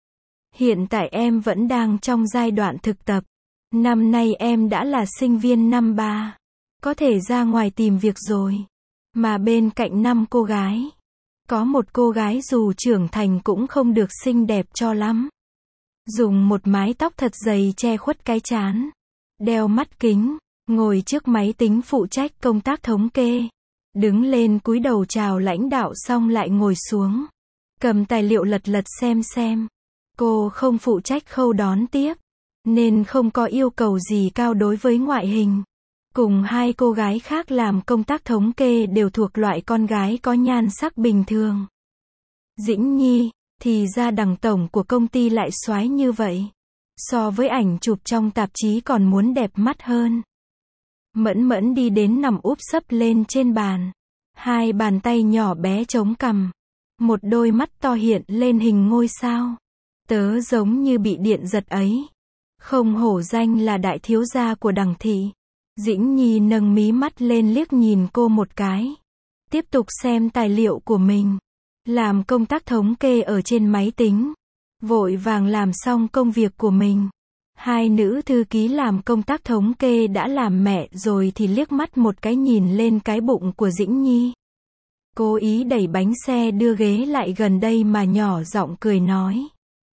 Hiện tại em vẫn đang trong giai đoạn thực tập. Năm nay em đã là sinh viên năm 3. Có thể ra ngoài tìm việc rồi. Mà bên cạnh 5 cô gái, có một cô gái dù trưởng thành cũng không được xinh đẹp cho lắm. Dùng một mái tóc thật dày che khuất cái trán. Đeo mắt kính, ngồi trước máy tính phụ trách công tác thống kê. Đứng lên cúi đầu chào lãnh đạo xong lại ngồi xuống. Cầm tài liệu lật lật xem. Cô không phụ trách khâu đón tiếp, nên không có yêu cầu gì cao đối với ngoại hình. Cùng 2 cô gái khác làm công tác thống kê đều thuộc loại con gái có nhan sắc bình thường. Dĩnh Nhi, thì ra đằng tổng của công ty lại soái như vậy. So với ảnh chụp trong tạp chí còn muốn đẹp mắt hơn. Mẫn Mẫn đi đến nằm úp sấp lên trên bàn. 2 bàn tay nhỏ bé chống cằm. Một đôi mắt to hiện lên hình ngôi sao. Tớ giống như bị điện giật ấy. Không hổ danh là đại thiếu gia của đằng thị. Dĩnh Nhi nâng mí mắt lên liếc nhìn cô một cái. Tiếp tục xem tài liệu của mình. Làm công tác thống kê ở trên máy tính. Vội vàng làm xong công việc của mình. 2 nữ thư ký làm công tác thống kê đã làm mẹ rồi thì liếc mắt một cái nhìn lên cái bụng của Dĩnh Nhi. Cố ý đẩy bánh xe đưa ghế lại gần đây mà nhỏ giọng cười nói.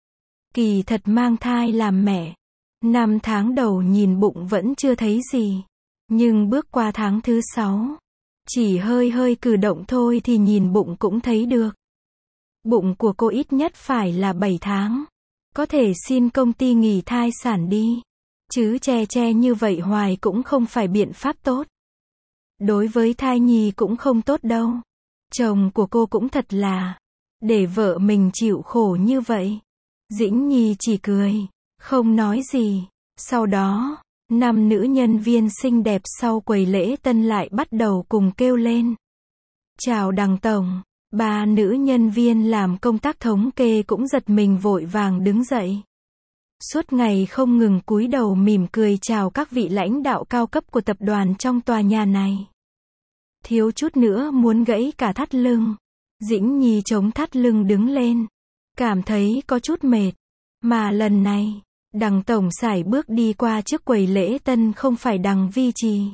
Kỳ thật mang thai làm mẹ. 5 tháng đầu nhìn bụng vẫn chưa thấy gì. Nhưng bước qua tháng thứ 6, chỉ hơi cử động thôi thì nhìn bụng cũng thấy được. Bụng của cô ít nhất phải là 7 tháng. Có thể xin công ty nghỉ thai sản đi. Chứ che như vậy hoài cũng không phải biện pháp tốt. Đối với thai nhi cũng không tốt đâu. Chồng của cô cũng thật là, để vợ mình chịu khổ như vậy. Dĩnh Nhi chỉ cười, không nói gì. Sau đó, 5 nữ nhân viên xinh đẹp sau quầy lễ tân lại bắt đầu cùng kêu lên. Chào đằng tổng. 3 nữ nhân viên làm công tác thống kê cũng giật mình vội vàng đứng dậy. Suốt ngày không ngừng cúi đầu mỉm cười chào các vị lãnh đạo cao cấp của tập đoàn trong tòa nhà này. Thiếu chút nữa muốn gãy cả thắt lưng. Dĩnh Nhi chống thắt lưng đứng lên. Cảm thấy có chút mệt. Mà lần này, đằng tổng sải bước đi qua trước quầy lễ tân không phải đằng Vi Trì,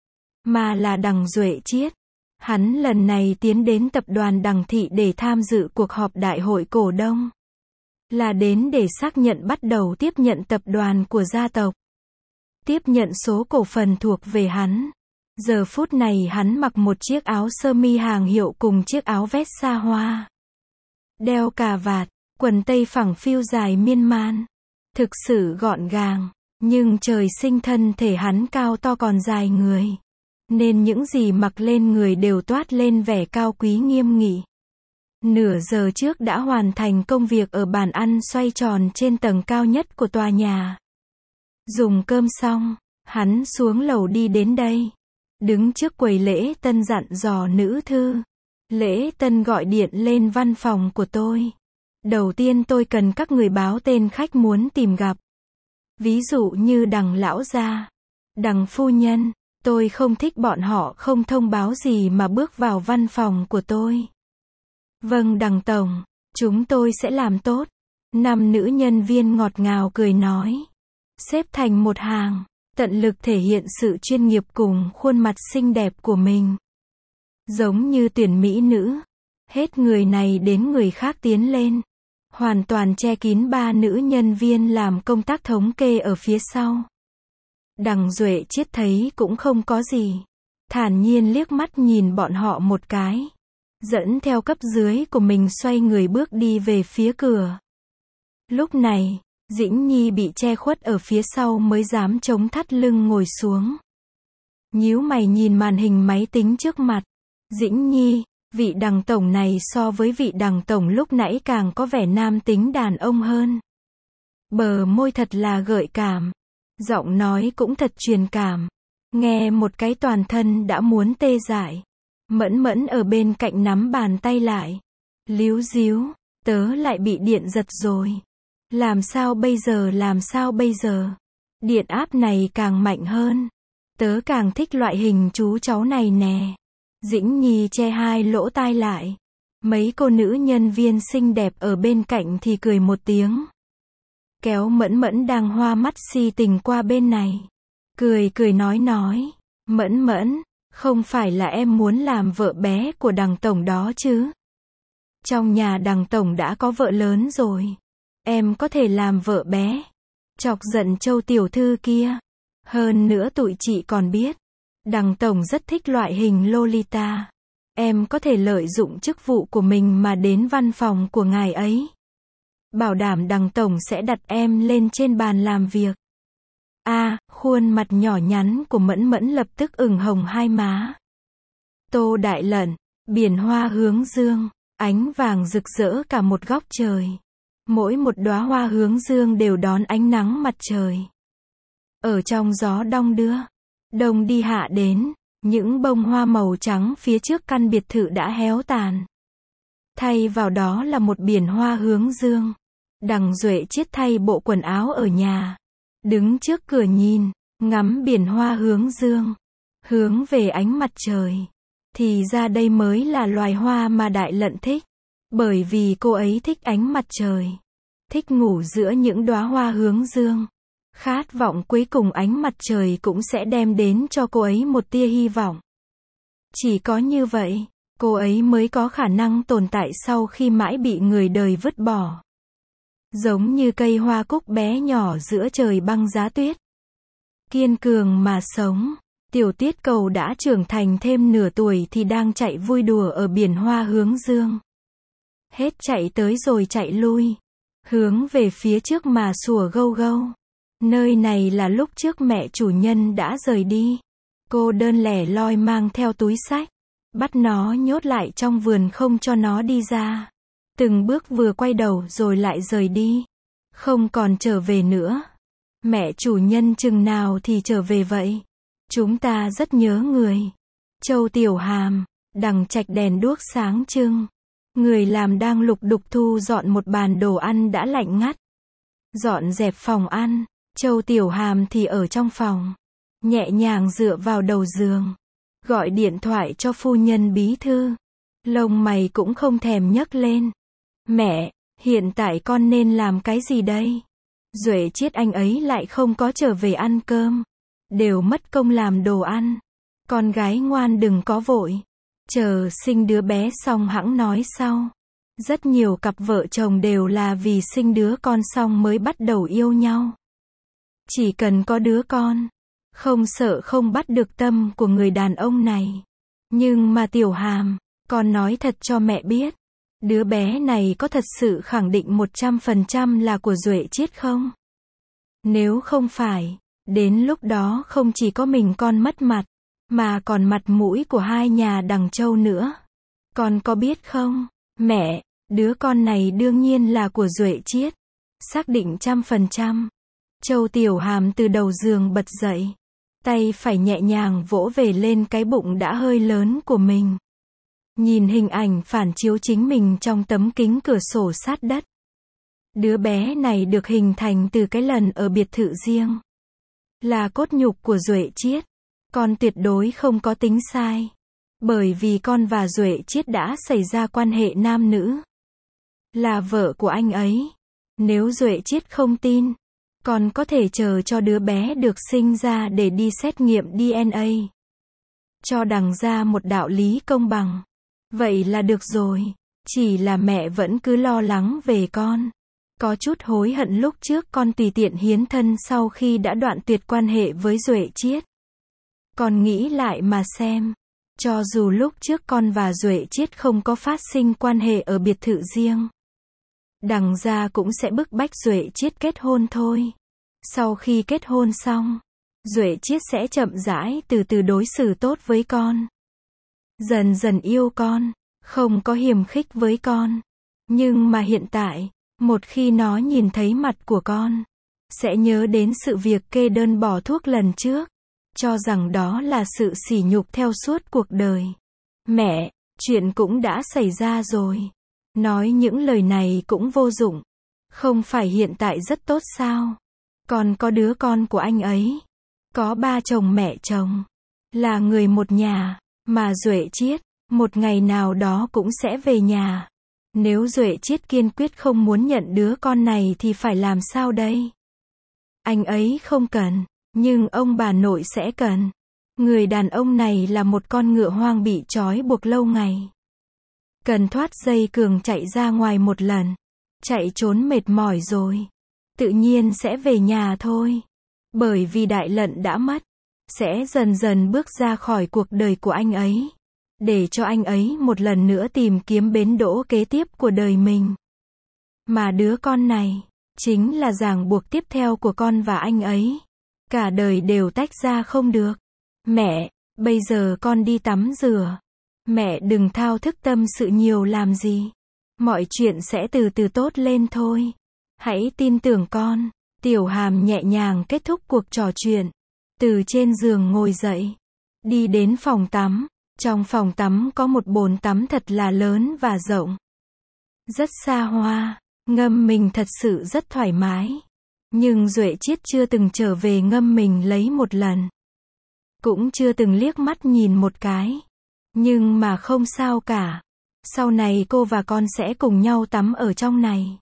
mà là đằng Duệ Chiết. Hắn lần này tiến đến tập đoàn đằng thị để tham dự cuộc họp đại hội cổ đông. Là đến để xác nhận bắt đầu tiếp nhận tập đoàn của gia tộc. Tiếp nhận số cổ phần thuộc về hắn. Giờ phút này hắn mặc một chiếc áo sơ mi hàng hiệu cùng chiếc áo vest xa hoa. Đeo cà vạt, quần tây phẳng phiu dài miên man. Thực sự gọn gàng, nhưng trời sinh thân thể hắn cao to còn dài người. Nên những gì mặc lên người đều toát lên vẻ cao quý nghiêm nghị. Nửa giờ trước đã hoàn thành công việc ở bàn ăn xoay tròn trên tầng cao nhất của tòa nhà. Dùng cơm xong, hắn xuống lầu đi đến đây. Đứng trước quầy lễ tân dặn dò nữ thư. Lễ tân gọi điện lên văn phòng của tôi. Đầu tiên tôi cần các người báo tên khách muốn tìm gặp. Ví dụ như Đằng lão gia, Đằng phu nhân. Tôi không thích bọn họ không thông báo gì mà bước vào văn phòng của tôi. Vâng Đằng tổng, chúng tôi sẽ làm tốt. 5 nữ nhân viên ngọt ngào cười nói. Xếp thành một hàng, tận lực thể hiện sự chuyên nghiệp cùng khuôn mặt xinh đẹp của mình. Giống như tuyển mỹ nữ. Hết người này đến người khác tiến lên. Hoàn toàn che kín 3 nữ nhân viên làm công tác thống kê ở phía sau. Đằng Duệ Chiết thấy cũng không có gì. Thản nhiên liếc mắt nhìn bọn họ một cái. Dẫn theo cấp dưới của mình xoay người bước đi về phía cửa. Lúc này, Dĩnh Nhi bị che khuất ở phía sau mới dám chống thắt lưng ngồi xuống. Nhíu mày nhìn màn hình máy tính trước mặt. Dĩnh Nhi, vị Đằng tổng này so với vị Đằng tổng lúc nãy càng có vẻ nam tính đàn ông hơn. Bờ môi thật là gợi cảm. Giọng nói cũng thật truyền cảm. Nghe một cái toàn thân đã muốn tê dại. Mẫn Mẫn ở bên cạnh nắm bàn tay lại. Líu díu, tớ lại bị điện giật rồi. Làm sao bây giờ? Điện áp này càng mạnh hơn. Tớ càng thích loại hình chú cháu này nè. Dĩnh Nhi che 2 lỗ tai lại. Mấy cô nữ nhân viên xinh đẹp ở bên cạnh thì cười một tiếng. Kéo Mẫn Mẫn đang hoa mắt si tình qua bên này. Cười nói. Mẫn Mẫn, không phải là em muốn làm vợ bé của Đằng tổng đó chứ? Trong nhà Đằng tổng đã có vợ lớn rồi. Em có thể làm vợ bé. Chọc giận Châu tiểu thư kia. Hơn nữa tụi chị còn biết. Đằng tổng rất thích loại hình Lolita. Em có thể lợi dụng chức vụ của mình mà đến văn phòng của ngài ấy. Bảo đảm Đằng tổng sẽ đặt em lên trên bàn làm việc. Khuôn mặt nhỏ nhắn của Mẫn Mẫn lập tức ửng hồng hai má. Tô Đại Lận, biển hoa hướng dương, ánh vàng rực rỡ cả một góc trời. Mỗi một đóa hoa hướng dương đều đón ánh nắng mặt trời. Ở trong gió đong đưa, đông đi hạ đến, những bông hoa màu trắng phía trước căn biệt thự đã héo tàn. Thay vào đó là một biển hoa hướng dương. Đằng Duệ Chiết thay bộ quần áo ở nhà. Đứng trước cửa nhìn, ngắm biển hoa hướng dương. Hướng về ánh mặt trời. Thì ra đây mới là loài hoa mà Đại Lận thích. Bởi vì cô ấy thích ánh mặt trời. Thích ngủ giữa những đóa hoa hướng dương. Khát vọng cuối cùng ánh mặt trời cũng sẽ đem đến cho cô ấy một tia hy vọng. Chỉ có như vậy, cô ấy mới có khả năng tồn tại sau khi mãi bị người đời vứt bỏ. Giống như cây hoa cúc bé nhỏ giữa trời băng giá tuyết. Kiên cường mà sống. Tiểu Tuyết Cầu đã trưởng thành thêm nửa tuổi thì đang chạy vui đùa ở biển hoa hướng dương. Hết chạy tới rồi chạy lui. Hướng về phía trước mà sủa gâu gâu. Nơi này là lúc trước mẹ chủ nhân đã rời đi. Cô đơn lẻ loi mang theo túi xách. Bắt nó nhốt lại trong vườn không cho nó đi ra. Từng bước vừa quay đầu rồi lại rời đi. Không còn trở về nữa. Mẹ chủ nhân chừng nào thì trở về vậy? Chúng ta rất nhớ người. Châu Tiểu Hàm, Đằng Trạch đèn đuốc sáng trưng. Người làm đang lục đục thu dọn một bàn đồ ăn đã lạnh ngắt. Dọn dẹp phòng ăn. Châu Tiểu Hàm thì ở trong phòng. Nhẹ nhàng dựa vào đầu giường. Gọi điện thoại cho phu nhân bí thư. Lông mày cũng không thèm nhấc lên. Mẹ, hiện tại con nên làm cái gì đây? Duệ Chiết anh ấy lại không có trở về ăn cơm. Đều mất công làm đồ ăn. Con gái ngoan đừng có vội. Chờ sinh đứa bé xong hẵng nói sau. Rất nhiều cặp vợ chồng đều là vì sinh đứa con xong mới bắt đầu yêu nhau. Chỉ cần có đứa con. Không sợ không bắt được tâm của người đàn ông này. Nhưng mà Tiểu Hàm, con nói thật cho mẹ biết. Đứa bé này có thật sự khẳng định 100% là của Duệ Chiết không? Nếu không phải, đến lúc đó không chỉ có mình con mất mặt, mà còn mặt mũi của hai nhà Đằng Châu nữa. Con có biết không? Mẹ, đứa con này đương nhiên là của Duệ Chiết. Xác định 100%. Châu Tiểu Hàm từ đầu giường bật dậy. Tay phải nhẹ nhàng vỗ về lên cái bụng đã hơi lớn của mình. Nhìn hình ảnh phản chiếu chính mình trong tấm kính cửa sổ sát đất. Đứa bé này được hình thành từ cái lần ở biệt thự riêng. Là cốt nhục của Duệ Chiết. Con tuyệt đối không có tính sai. Bởi vì con và Duệ Chiết đã xảy ra quan hệ nam nữ. Là vợ của anh ấy. Nếu Duệ Chiết không tin, con có thể chờ cho đứa bé được sinh ra để đi xét nghiệm DNA. Cho đằng ra một đạo lý công bằng. Vậy là được rồi. Chỉ là mẹ vẫn cứ lo lắng về con. Có chút hối hận lúc trước con tùy tiện hiến thân sau khi đã đoạn tuyệt quan hệ với Duệ Chiết. Con nghĩ lại mà xem. Cho dù lúc trước con và Duệ Chiết không có phát sinh quan hệ ở biệt thự riêng, đằng ra cũng sẽ bức bách Duệ Chiết kết hôn thôi. Sau khi kết hôn xong, Duệ Chiết sẽ chậm rãi từ từ đối xử tốt với con. Dần dần yêu con, không có hiềm khích với con. Nhưng mà hiện tại, một khi nó nhìn thấy mặt của con, sẽ nhớ đến sự việc kê đơn bỏ thuốc lần trước. Cho rằng đó là sự sỉ nhục theo suốt cuộc đời. Mẹ, chuyện cũng đã xảy ra rồi. Nói những lời này cũng vô dụng. Không phải hiện tại rất tốt sao? Còn có đứa con của anh ấy. Có ba chồng mẹ chồng. Là người một nhà. Mà Duệ Chiết, một ngày nào đó cũng sẽ về nhà. Nếu Duệ Chiết kiên quyết không muốn nhận đứa con này thì phải làm sao đây? Anh ấy không cần. Nhưng ông bà nội sẽ cần. Người đàn ông này là một con ngựa hoang bị trói buộc lâu ngày. Cần thoát dây cương chạy ra ngoài một lần. Chạy trốn mệt mỏi rồi. Tự nhiên sẽ về nhà thôi. Bởi vì đại lận đã mất. Sẽ dần dần bước ra khỏi cuộc đời của anh ấy. Để cho anh ấy một lần nữa tìm kiếm bến đỗ kế tiếp của đời mình. Mà đứa con này, chính là ràng buộc tiếp theo của con và anh ấy. Cả đời đều tách ra không được. Mẹ, bây giờ con đi tắm rửa. Mẹ đừng thao thức tâm sự nhiều làm gì. Mọi chuyện sẽ từ từ tốt lên thôi. Hãy tin tưởng con. Tiểu Hàm nhẹ nhàng kết thúc cuộc trò chuyện. Từ trên giường ngồi dậy. Đi đến phòng tắm. Trong phòng tắm có một bồn tắm thật là lớn và rộng. Rất xa hoa. Ngâm mình thật sự rất thoải mái. Nhưng Duệ Chiết chưa từng trở về ngâm mình lấy một lần. Cũng chưa từng liếc mắt nhìn một cái. Nhưng mà không sao cả. Sau này cô và con sẽ cùng nhau tắm ở trong này.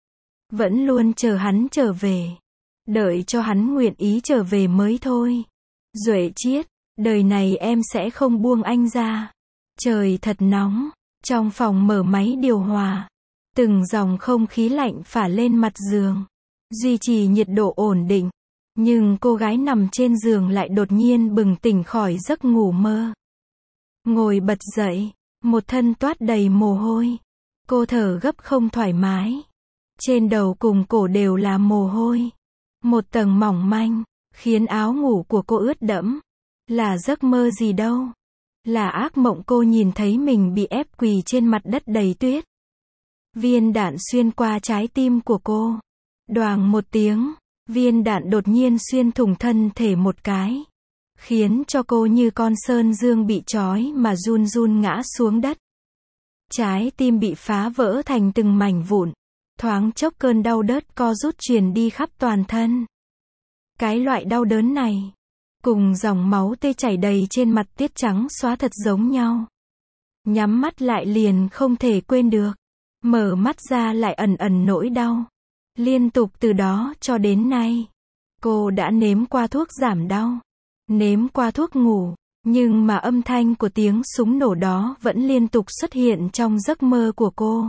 Vẫn luôn chờ hắn trở về. Đợi cho hắn nguyện ý trở về mới thôi. Duệ Chiết, đời này em sẽ không buông anh ra. Trời thật nóng. Trong phòng mở máy điều hòa. Từng dòng không khí lạnh phả lên mặt giường. Duy trì nhiệt độ ổn định. Nhưng cô gái nằm trên giường lại đột nhiên bừng tỉnh khỏi giấc ngủ mơ. Ngồi bật dậy. Một thân toát đầy mồ hôi. Cô thở gấp không thoải mái. Trên đầu cùng cổ đều là mồ hôi. Một tầng mỏng manh. Khiến áo ngủ của cô ướt đẫm. Là giấc mơ gì đâu. Là ác mộng. Cô nhìn thấy mình bị ép quỳ trên mặt đất đầy tuyết. Viên đạn xuyên qua trái tim của cô. Đoàng một tiếng, viên đạn đột nhiên xuyên thủng thân thể một cái. Khiến cho cô như con sơn dương bị trói mà run run ngã xuống đất. Trái tim bị phá vỡ thành từng mảnh vụn. Thoáng chốc cơn đau đớt co rút truyền đi khắp toàn thân. Cái loại đau đớn này, cùng dòng máu tươi chảy đầy trên mặt tiết trắng xóa thật giống nhau. Nhắm mắt lại liền không thể quên được. Mở mắt ra lại ẩn ẩn nỗi đau. Liên tục từ đó cho đến nay, cô đã nếm qua thuốc giảm đau, nếm qua thuốc ngủ, nhưng mà âm thanh của tiếng súng nổ đó vẫn liên tục xuất hiện trong giấc mơ của cô.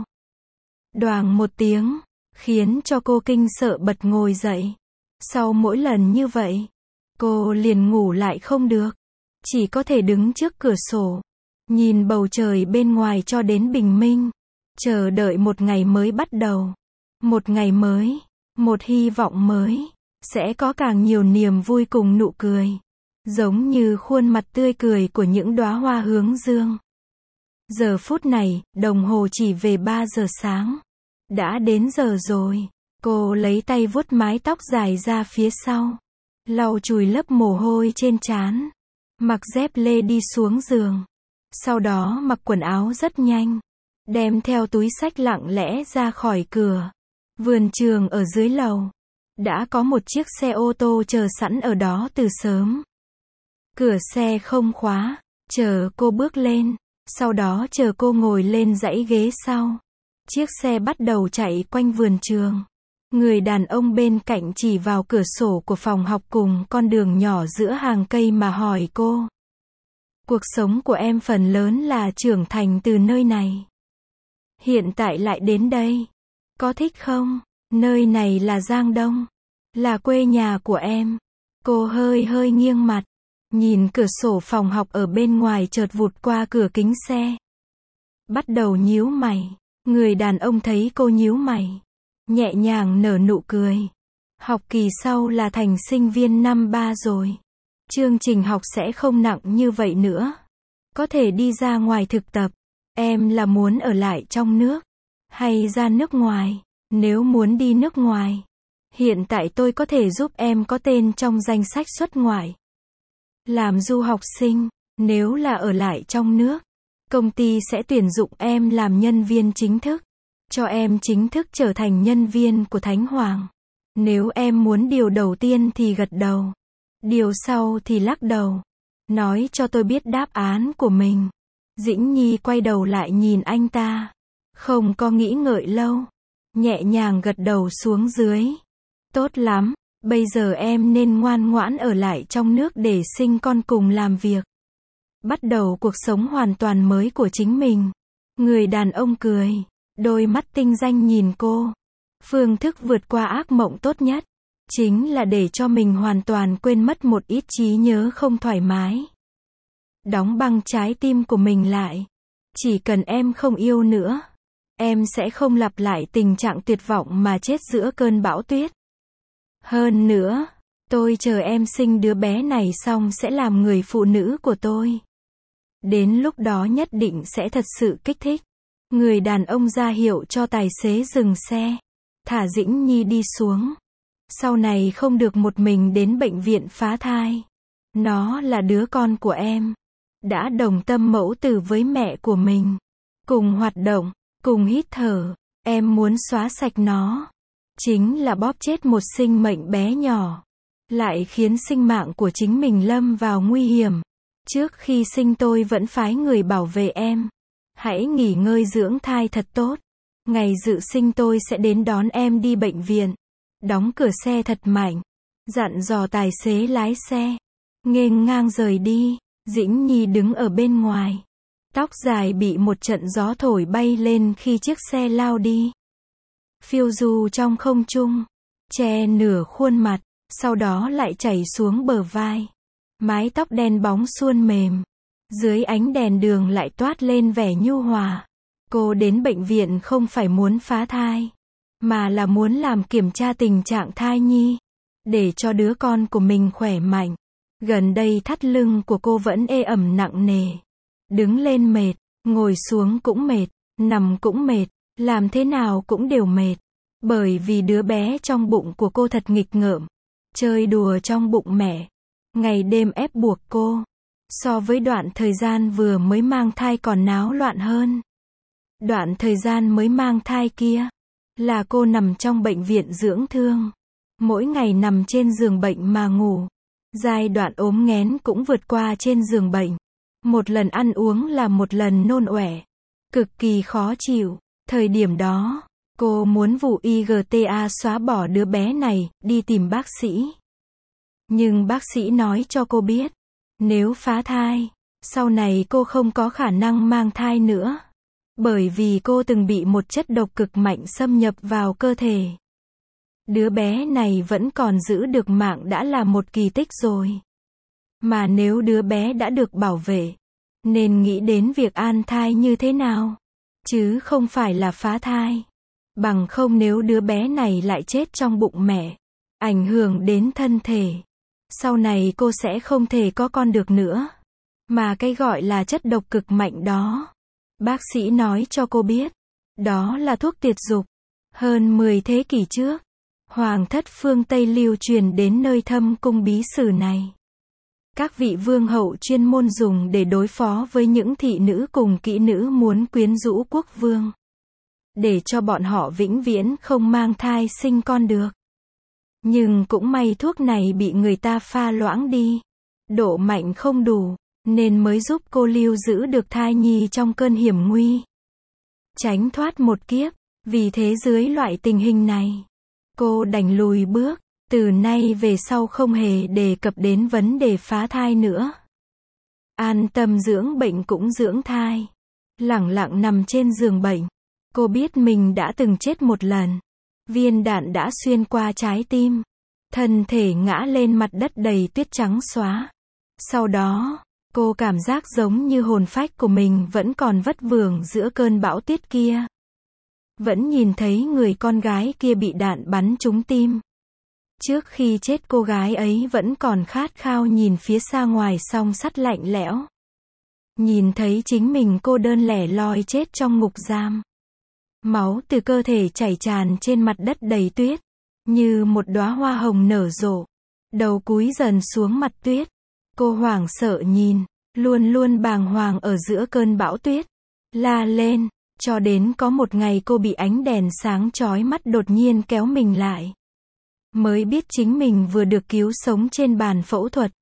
Đoàng một tiếng, khiến cho cô kinh sợ bật ngồi dậy. Sau mỗi lần như vậy, cô liền ngủ lại không được, chỉ có thể đứng trước cửa sổ, nhìn bầu trời bên ngoài cho đến bình minh, chờ đợi một ngày mới bắt đầu. Một ngày mới, một hy vọng mới, sẽ có càng nhiều niềm vui cùng nụ cười. Giống như khuôn mặt tươi cười của những đóa hoa hướng dương. Giờ phút này, đồng hồ chỉ về 3 giờ sáng. Đã đến giờ rồi. Cô lấy tay vuốt mái tóc dài ra phía sau, lau chùi lớp mồ hôi trên trán, mặc dép lê đi xuống giường. Sau đó mặc quần áo rất nhanh, đem theo túi xách lặng lẽ ra khỏi cửa. Vườn trường ở dưới lầu, đã có một chiếc xe ô tô chờ sẵn ở đó từ sớm. Cửa xe không khóa, chờ cô bước lên, sau đó chờ cô ngồi lên dãy ghế sau. Chiếc xe bắt đầu chạy quanh vườn trường. Người đàn ông bên cạnh chỉ vào cửa sổ của phòng học cùng con đường nhỏ giữa hàng cây mà hỏi cô. Cuộc sống của em phần lớn là trưởng thành từ nơi này. Hiện tại lại đến đây. Có thích không? Nơi này là Giang Đông, là quê nhà của em. Cô hơi nghiêng mặt, nhìn cửa sổ phòng học ở bên ngoài chợt vụt qua cửa kính xe. Bắt đầu nhíu mày. Người đàn ông thấy cô nhíu mày, nhẹ nhàng nở nụ cười. Học kỳ sau là thành sinh viên năm 3 rồi. Chương trình học sẽ không nặng như vậy nữa. Có thể đi ra ngoài thực tập. Em là muốn ở lại trong nước, hay ra nước ngoài? Nếu muốn đi nước ngoài, hiện tại tôi có thể giúp em có tên trong danh sách xuất ngoại. Làm du học sinh, nếu là ở lại trong nước, công ty sẽ tuyển dụng em làm nhân viên chính thức, cho em chính thức trở thành nhân viên của Thánh Hoàng. Nếu em muốn điều đầu tiên thì gật đầu, điều sau thì lắc đầu. Nói cho tôi biết đáp án của mình. Dĩnh Nhi quay đầu lại nhìn anh ta, không có nghĩ ngợi lâu, nhẹ nhàng gật đầu xuống dưới. Tốt lắm, bây giờ em nên ngoan ngoãn ở lại trong nước để sinh con cùng làm việc. Bắt đầu cuộc sống hoàn toàn mới của chính mình. Người đàn ông cười, đôi mắt tinh danh nhìn cô. Phương thức vượt qua ác mộng tốt nhất, chính là để cho mình hoàn toàn quên mất một ít trí nhớ không thoải mái. Đóng băng trái tim của mình lại. Chỉ cần em không yêu nữa, em sẽ không lặp lại tình trạng tuyệt vọng mà chết giữa cơn bão tuyết. Hơn nữa, tôi chờ em sinh đứa bé này xong sẽ làm người phụ nữ của tôi. Đến lúc đó nhất định sẽ thật sự kích thích. Người đàn ông ra hiệu cho tài xế dừng xe, thả Dĩnh Nhi đi xuống. Sau này không được một mình đến bệnh viện phá thai. Nó là đứa con của em. Đã đồng tâm mẫu tử với mẹ của mình. Cùng hoạt động, cùng hít thở. Em muốn xóa sạch nó. Chính là bóp chết một sinh mệnh bé nhỏ. Lại khiến sinh mạng của chính mình lâm vào nguy hiểm. Trước khi sinh tôi vẫn phái người bảo vệ em. Hãy nghỉ ngơi dưỡng thai thật tốt. Ngày dự sinh tôi sẽ đến đón em đi bệnh viện. Đóng cửa xe thật mạnh. Dặn dò tài xế lái xe. Nghênh ngang rời đi. Dĩnh Nhi đứng ở bên ngoài. Tóc dài bị một trận gió thổi bay lên khi chiếc xe lao đi. Phiêu du trong không trung. Che nửa khuôn mặt. Sau đó lại chảy xuống bờ vai. Mái tóc đen bóng suôn mềm. Dưới ánh đèn đường lại toát lên vẻ nhu hòa. Cô đến bệnh viện không phải muốn phá thai, mà là muốn làm kiểm tra tình trạng thai nhi, để cho đứa con của mình khỏe mạnh. Gần đây thắt lưng của cô vẫn ê ẩm nặng nề. Đứng lên mệt, ngồi xuống cũng mệt, nằm cũng mệt, làm thế nào cũng đều mệt. Bởi vì đứa bé trong bụng của cô thật nghịch ngợm, chơi đùa trong bụng mẹ, ngày đêm ép buộc cô. So với đoạn thời gian vừa mới mang thai còn náo loạn hơn. Đoạn thời gian mới mang thai kia, là cô nằm trong bệnh viện dưỡng thương. Mỗi ngày nằm trên giường bệnh mà ngủ. Giai đoạn ốm nghén cũng vượt qua trên giường bệnh. Một lần ăn uống là một lần nôn ọe. Cực kỳ khó chịu. Thời điểm đó, cô muốn vụ IGTA xóa bỏ đứa bé này, đi tìm bác sĩ. Nhưng bác sĩ nói cho cô biết, nếu phá thai, sau này cô không có khả năng mang thai nữa. Bởi vì cô từng bị một chất độc cực mạnh xâm nhập vào cơ thể. Đứa bé này vẫn còn giữ được mạng đã là một kỳ tích rồi. Mà nếu đứa bé đã được bảo vệ, nên nghĩ đến việc an thai như thế nào, chứ không phải là phá thai. Bằng không nếu đứa bé này lại chết trong bụng mẹ, ảnh hưởng đến thân thể, sau này cô sẽ không thể có con được nữa. Mà cái gọi là chất độc cực mạnh đó, bác sĩ nói cho cô biết, đó là thuốc tiệt dục. Hơn 10 thế kỷ trước, Hoàng thất phương Tây lưu truyền đến nơi thâm cung bí sử này. Các vị vương hậu chuyên môn dùng để đối phó với những thị nữ cùng kỹ nữ muốn quyến rũ quốc vương. Để cho bọn họ vĩnh viễn không mang thai sinh con được. Nhưng cũng may thuốc này bị người ta pha loãng đi. Độ mạnh không đủ, nên mới giúp cô lưu giữ được thai nhi trong cơn hiểm nguy. Tránh thoát một kiếp, vì thế dưới loại tình hình này, cô đành lùi bước, từ nay về sau không hề đề cập đến vấn đề phá thai nữa. An tâm dưỡng bệnh cũng dưỡng thai. Lẳng lặng nằm trên giường bệnh, cô biết mình đã từng chết một lần. Viên đạn đã xuyên qua trái tim, thân thể ngã lên mặt đất đầy tuyết trắng xóa. Sau đó, cô cảm giác giống như hồn phách của mình vẫn còn vất vưởng giữa cơn bão tuyết kia. Vẫn nhìn thấy người con gái kia bị đạn bắn trúng tim. Trước khi chết cô gái ấy vẫn còn khát khao nhìn phía xa ngoài song sắt lạnh lẽo. Nhìn thấy chính mình cô đơn lẻ loi chết trong ngục giam. Máu từ cơ thể chảy tràn trên mặt đất đầy tuyết, như một đóa hoa hồng nở rộ. Đầu cúi dần xuống mặt tuyết. Cô hoảng sợ nhìn, luôn luôn bàng hoàng ở giữa cơn bão tuyết. La lên, cho đến có một ngày cô bị ánh đèn sáng chói mắt đột nhiên kéo mình lại. Mới biết chính mình vừa được cứu sống trên bàn phẫu thuật.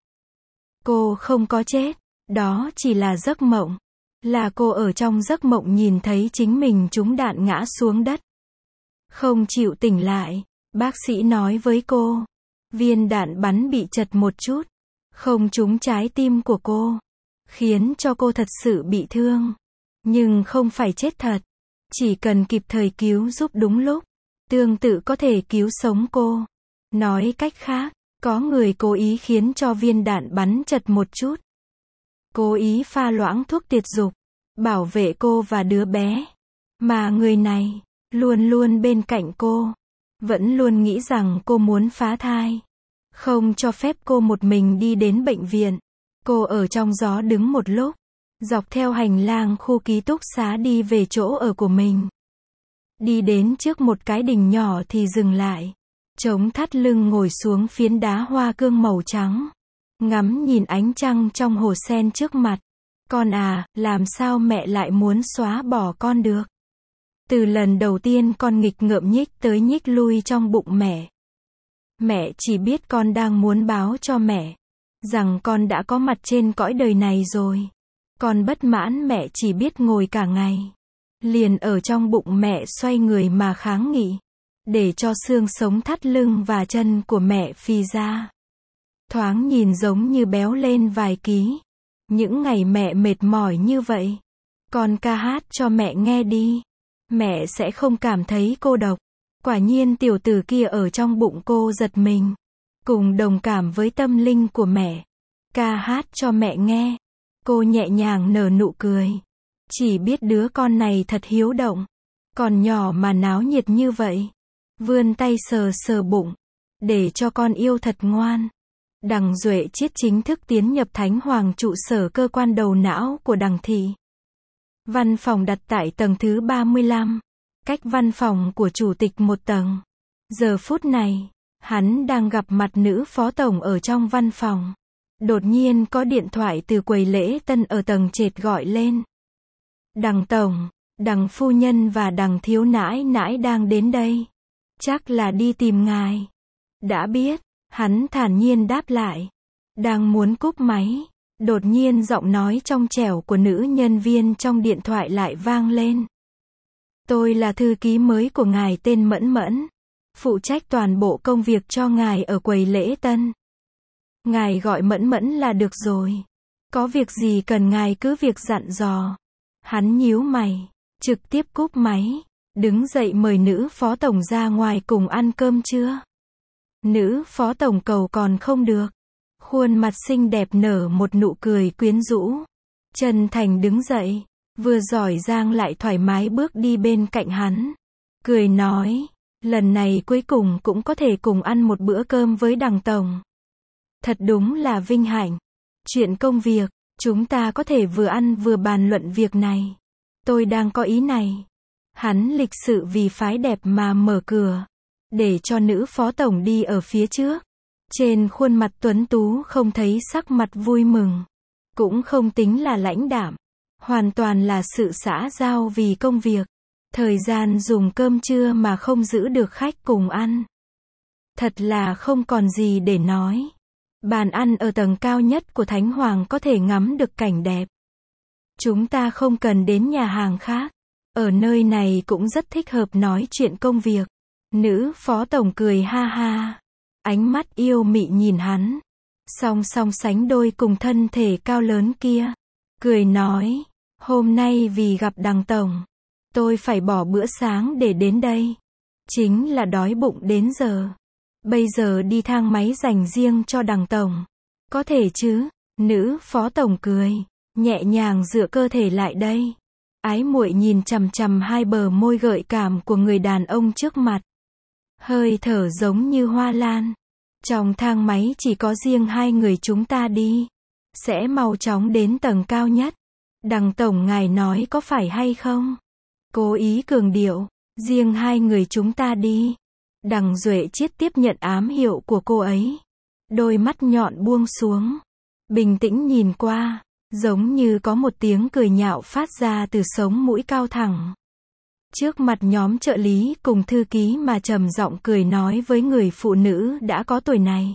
Cô không có chết, đó chỉ là giấc mộng. Là cô ở trong giấc mộng nhìn thấy chính mình trúng đạn ngã xuống đất. Không chịu tỉnh lại, bác sĩ nói với cô. Viên đạn bắn bị chật một chút, không trúng trái tim của cô, khiến cho cô thật sự bị thương. Nhưng không phải chết thật, chỉ cần kịp thời cứu giúp đúng lúc, tương tự có thể cứu sống cô. Nói cách khác, có người cố ý khiến cho viên đạn bắn chật một chút. Cố ý pha loãng thuốc tiệt dục, bảo vệ cô và đứa bé. Mà người này, luôn luôn bên cạnh cô. Vẫn luôn nghĩ rằng cô muốn phá thai. Không cho phép cô một mình đi đến bệnh viện. Cô ở trong gió đứng một lúc. Dọc theo hành lang khu ký túc xá đi về chỗ ở của mình. Đi đến trước một cái đình nhỏ thì dừng lại. Chống thắt lưng ngồi xuống phiến đá hoa cương màu trắng. Ngắm nhìn ánh trăng trong hồ sen trước mặt. Con à, làm sao mẹ lại muốn xóa bỏ con được? Từ lần đầu tiên con nghịch ngợm nhích tới nhích lui trong bụng mẹ. Mẹ chỉ biết con đang muốn báo cho mẹ rằng con đã có mặt trên cõi đời này rồi. Con bất mãn mẹ chỉ biết ngồi cả ngày. Liền ở trong bụng mẹ xoay người mà kháng nghị. Để cho xương sống thắt lưng và chân của mẹ phì ra. Thoáng nhìn giống như béo lên vài ký. Những ngày mẹ mệt mỏi như vậy, con ca hát cho mẹ nghe đi. Mẹ sẽ không cảm thấy cô độc. Quả nhiên tiểu tử kia ở trong bụng cô giật mình. Cùng đồng cảm với tâm linh của mẹ. Ca hát cho mẹ nghe. Cô nhẹ nhàng nở nụ cười. Chỉ biết đứa con này thật hiếu động. Còn nhỏ mà náo nhiệt như vậy. Vươn tay sờ sờ bụng. Để cho con yêu thật ngoan. Đằng Duệ Chiết chính thức tiến nhập Thánh Hoàng trụ sở cơ quan đầu não của Đằng thị. Văn phòng đặt tại tầng thứ 35. Cách văn phòng của chủ tịch một tầng. Giờ phút này, hắn đang gặp mặt nữ phó tổng ở trong văn phòng. Đột nhiên có điện thoại từ quầy lễ tân ở tầng trệt gọi lên. Đằng tổng, Đằng phu nhân và Đằng thiếu nãi nãi đang đến đây. Chắc là đi tìm ngài. Đã biết, hắn thản nhiên đáp lại. Đang muốn cúp máy. Đột nhiên giọng nói trong trẻo của nữ nhân viên trong điện thoại lại vang lên. Tôi là thư ký mới của ngài tên Mẫn Mẫn. Phụ trách toàn bộ công việc cho ngài ở quầy lễ tân. Ngài gọi Mẫn Mẫn là được rồi. Có việc gì cần ngài cứ việc dặn dò. Hắn nhíu mày, trực tiếp cúp máy. Đứng dậy mời nữ phó tổng ra ngoài cùng ăn cơm trưa. Nữ phó tổng cầu còn không được. Khuôn mặt xinh đẹp nở một nụ cười quyến rũ. Chân thành đứng dậy. Vừa giỏi giang lại thoải mái bước đi bên cạnh hắn. Cười nói. Lần này cuối cùng cũng có thể cùng ăn một bữa cơm với Đằng tổng. Thật đúng là vinh hạnh. Chuyện công việc, chúng ta có thể vừa ăn vừa bàn luận việc này. Tôi đang có ý này. Hắn lịch sự vì phái đẹp mà mở cửa. để cho nữ phó tổng đi ở phía trước. Trên khuôn mặt tuấn tú không thấy sắc mặt vui mừng, cũng không tính là lãnh đạm, hoàn toàn là sự xã giao vì công việc. Thời gian dùng cơm trưa mà không giữ được khách cùng ăn. Thật là không còn gì để nói. Bàn ăn ở tầng cao nhất của Thánh Hoàng có thể ngắm được cảnh đẹp. Chúng ta không cần đến nhà hàng khác. Ở nơi này cũng rất thích hợp nói chuyện công việc. Nữ phó tổng cười ha ha. Ánh mắt yêu mị nhìn hắn. Song song sánh đôi cùng thân thể cao lớn kia. Cười nói, hôm nay vì gặp Đằng tổng, tôi phải bỏ bữa sáng để đến đây. Chính là đói bụng đến giờ. Bây giờ đi thang máy dành riêng cho Đằng tổng. Có thể chứ? Nữ phó tổng cười, nhẹ nhàng dựa cơ thể lại đây. Ái muội nhìn chằm chằm hai bờ môi gợi cảm của người đàn ông trước mặt. Hơi thở giống như hoa lan. Trong thang máy chỉ có riêng hai người chúng ta đi. Sẽ mau chóng đến tầng cao nhất. Đằng tổng ngài nói có phải hay không? Cố ý cường điệu, riêng hai người chúng ta đi. Đằng Duệ Chiết tiếp nhận ám hiệu của cô ấy. Đôi mắt nhọn buông xuống. Bình tĩnh nhìn qua, giống như có một tiếng cười nhạo phát ra từ sống mũi cao thẳng. Trước mặt nhóm trợ lý cùng thư ký mà trầm giọng cười nói với người phụ nữ đã có tuổi này.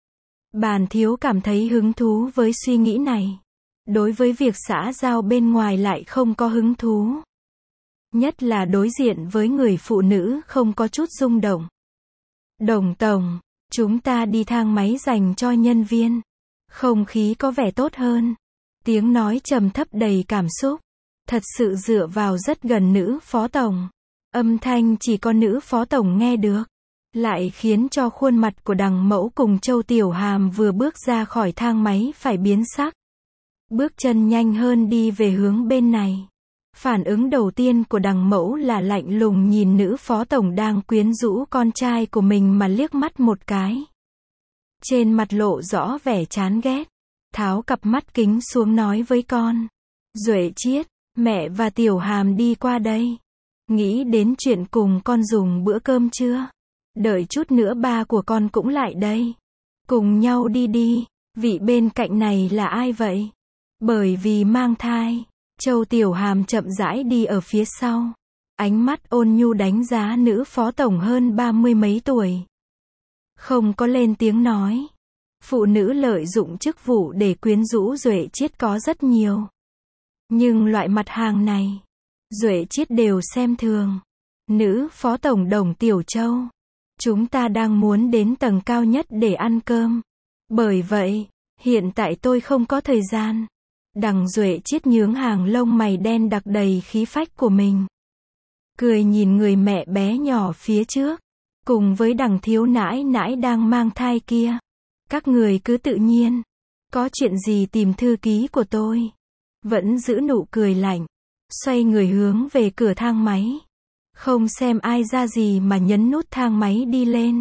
Bàn thiếu cảm thấy hứng thú với suy nghĩ này. Đối với việc xã giao bên ngoài lại không có hứng thú. Nhất là đối diện với người phụ nữ không có chút rung động. Đồng tổng, chúng ta đi thang máy dành cho nhân viên. Không khí có vẻ tốt hơn. Tiếng nói trầm thấp đầy cảm xúc. Thật sự dựa vào rất gần nữ phó tổng. Âm thanh chỉ có nữ phó tổng nghe được. Lại khiến cho khuôn mặt của Đằng Mẫu cùng Châu Tiểu Hàm vừa bước ra khỏi thang máy phải biến sắc. Bước chân nhanh hơn đi về hướng bên này. Phản ứng đầu tiên của Đằng Mẫu là lạnh lùng nhìn nữ phó tổng đang quyến rũ con trai của mình mà liếc mắt một cái. Trên mặt lộ rõ vẻ chán ghét. Tháo cặp mắt kính xuống nói với con. Duệ Chiết, mẹ và Tiểu Hàm đi qua đây. Nghĩ đến chuyện cùng con dùng bữa cơm trưa. Đợi chút nữa ba của con cũng lại đây. Cùng nhau đi đi. Vị bên cạnh này là ai vậy? Bởi vì mang thai. Châu Tiểu Hàm chậm rãi đi ở phía sau. Ánh mắt ôn nhu đánh giá nữ phó tổng hơn 30 mấy tuổi. Không có lên tiếng nói. Phụ nữ lợi dụng chức vụ để quyến rũ Duệ Chiết có rất nhiều. Nhưng loại mặt hàng này, Duệ Chiết đều xem thường. Nữ phó tổng Đồng Tiểu Châu. Chúng ta đang muốn đến tầng cao nhất để ăn cơm. Bởi vậy, hiện tại tôi không có thời gian. Đằng Duệ Chiết nhướng hàng lông mày đen đặc đầy khí phách của mình. Cười nhìn người mẹ bé nhỏ phía trước. Cùng với Đằng thiếu nãi nãi đang mang thai kia. Các người cứ tự nhiên. Có chuyện gì tìm thư ký của tôi. Vẫn giữ nụ cười lạnh. Xoay người hướng về cửa thang máy. Không xem ai ra gì mà nhấn nút thang máy đi lên.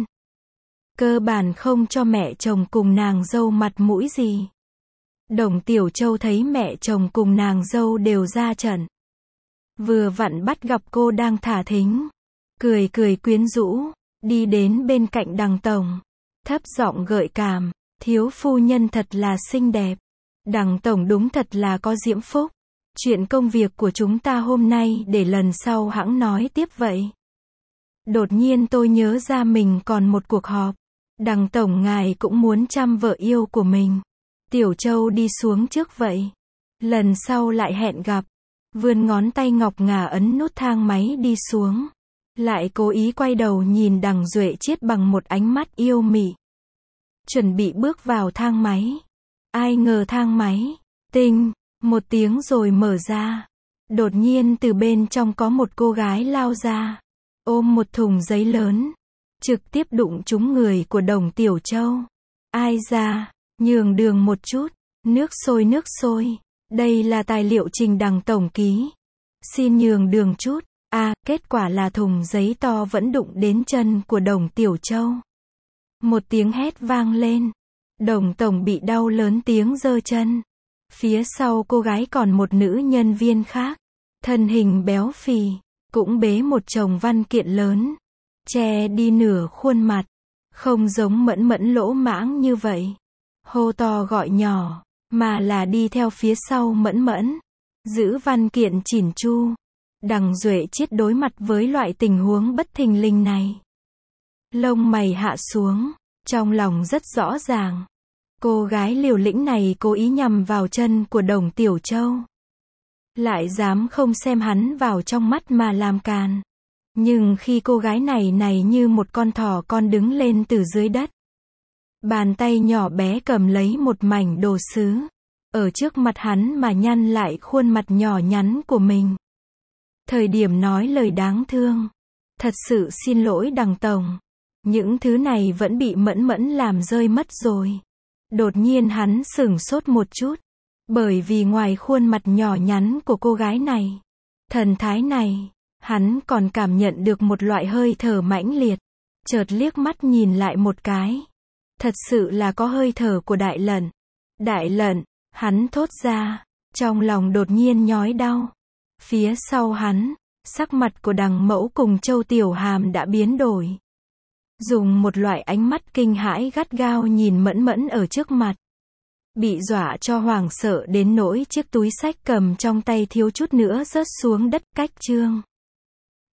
Cơ bản không cho mẹ chồng cùng nàng dâu mặt mũi gì. Đồng Tiểu Châu thấy mẹ chồng cùng nàng dâu đều ra trận. Vừa vặn bắt gặp cô đang thả thính. Cười cười quyến rũ. Đi đến bên cạnh Đằng tổng. Thấp giọng gợi cảm. Thiếu phu nhân thật là xinh đẹp. Đằng tổng đúng thật là có diễm phúc. Chuyện công việc của chúng ta hôm nay để lần sau hẵng nói tiếp vậy. Đột nhiên tôi nhớ ra mình còn một cuộc họp. Đằng tổng ngài cũng muốn chăm vợ yêu của mình. Tiểu Châu đi xuống trước vậy. Lần sau lại hẹn gặp. Vươn ngón tay ngọc ngà ấn nút thang máy đi xuống. Lại cố ý quay đầu nhìn Đằng Duệ Chiết bằng một ánh mắt yêu mị. Chuẩn bị bước vào thang máy. Ai ngờ thang máy, tinh, một tiếng rồi mở ra. Đột nhiên từ bên trong có một cô gái lao ra. Ôm một thùng giấy lớn. Trực tiếp đụng trúng người của Đồng Tiểu Châu. Ai ra, nhường đường một chút. Nước sôi. Đây là tài liệu trình Đằng tổng ký. Xin nhường đường chút. Kết quả là thùng giấy to vẫn đụng đến chân của Đồng Tiểu Châu. Một tiếng hét vang lên. Đồng tổng bị đau lớn tiếng giơ chân. Phía sau cô gái còn một nữ nhân viên khác. Thân hình béo phì. Cũng bế một chồng văn kiện lớn. che đi nửa khuôn mặt, không giống Mẫn Mẫn lỗ mãng như vậy, hô to gọi nhỏ, mà là đi theo phía sau Mẫn Mẫn, giữ văn kiện chỉn chu. Đằng Duệ Chiết đối mặt với loại tình huống bất thình lình này, lông mày hạ xuống, trong lòng rất rõ ràng. Cô gái liều lĩnh này cố ý nhằm vào chân của Đồng Tiểu Châu. Lại dám không xem hắn vào trong mắt mà làm càn. Nhưng khi cô gái này như một con thỏ con đứng lên từ dưới đất. Bàn tay nhỏ bé cầm lấy một mảnh đồ sứ. Ở trước mặt hắn mà nhăn lại khuôn mặt nhỏ nhắn của mình. Thời điểm nói lời đáng thương. Thật sự xin lỗi Đằng Tổng. Những thứ này vẫn bị Mẫn Mẫn làm rơi mất rồi. Đột nhiên hắn sửng sốt một chút. Bởi vì ngoài khuôn mặt nhỏ nhắn của cô gái này, thần thái này, hắn còn cảm nhận được một loại hơi thở mãnh liệt. Chợt liếc mắt nhìn lại một cái. Thật sự là có hơi thở của Đại Lận. Đại Lận, hắn thốt ra, trong lòng đột nhiên nhói đau. Phía sau hắn, sắc mặt của Đằng Mẫu cùng Châu Tiểu Hàm đã biến đổi. Dùng một loại ánh mắt kinh hãi gắt gao nhìn Mẫn Mẫn ở trước mặt. Bị dọa cho hoảng sợ đến nỗi chiếc túi xách cầm trong tay thiếu chút nữa rớt xuống đất. Cách chương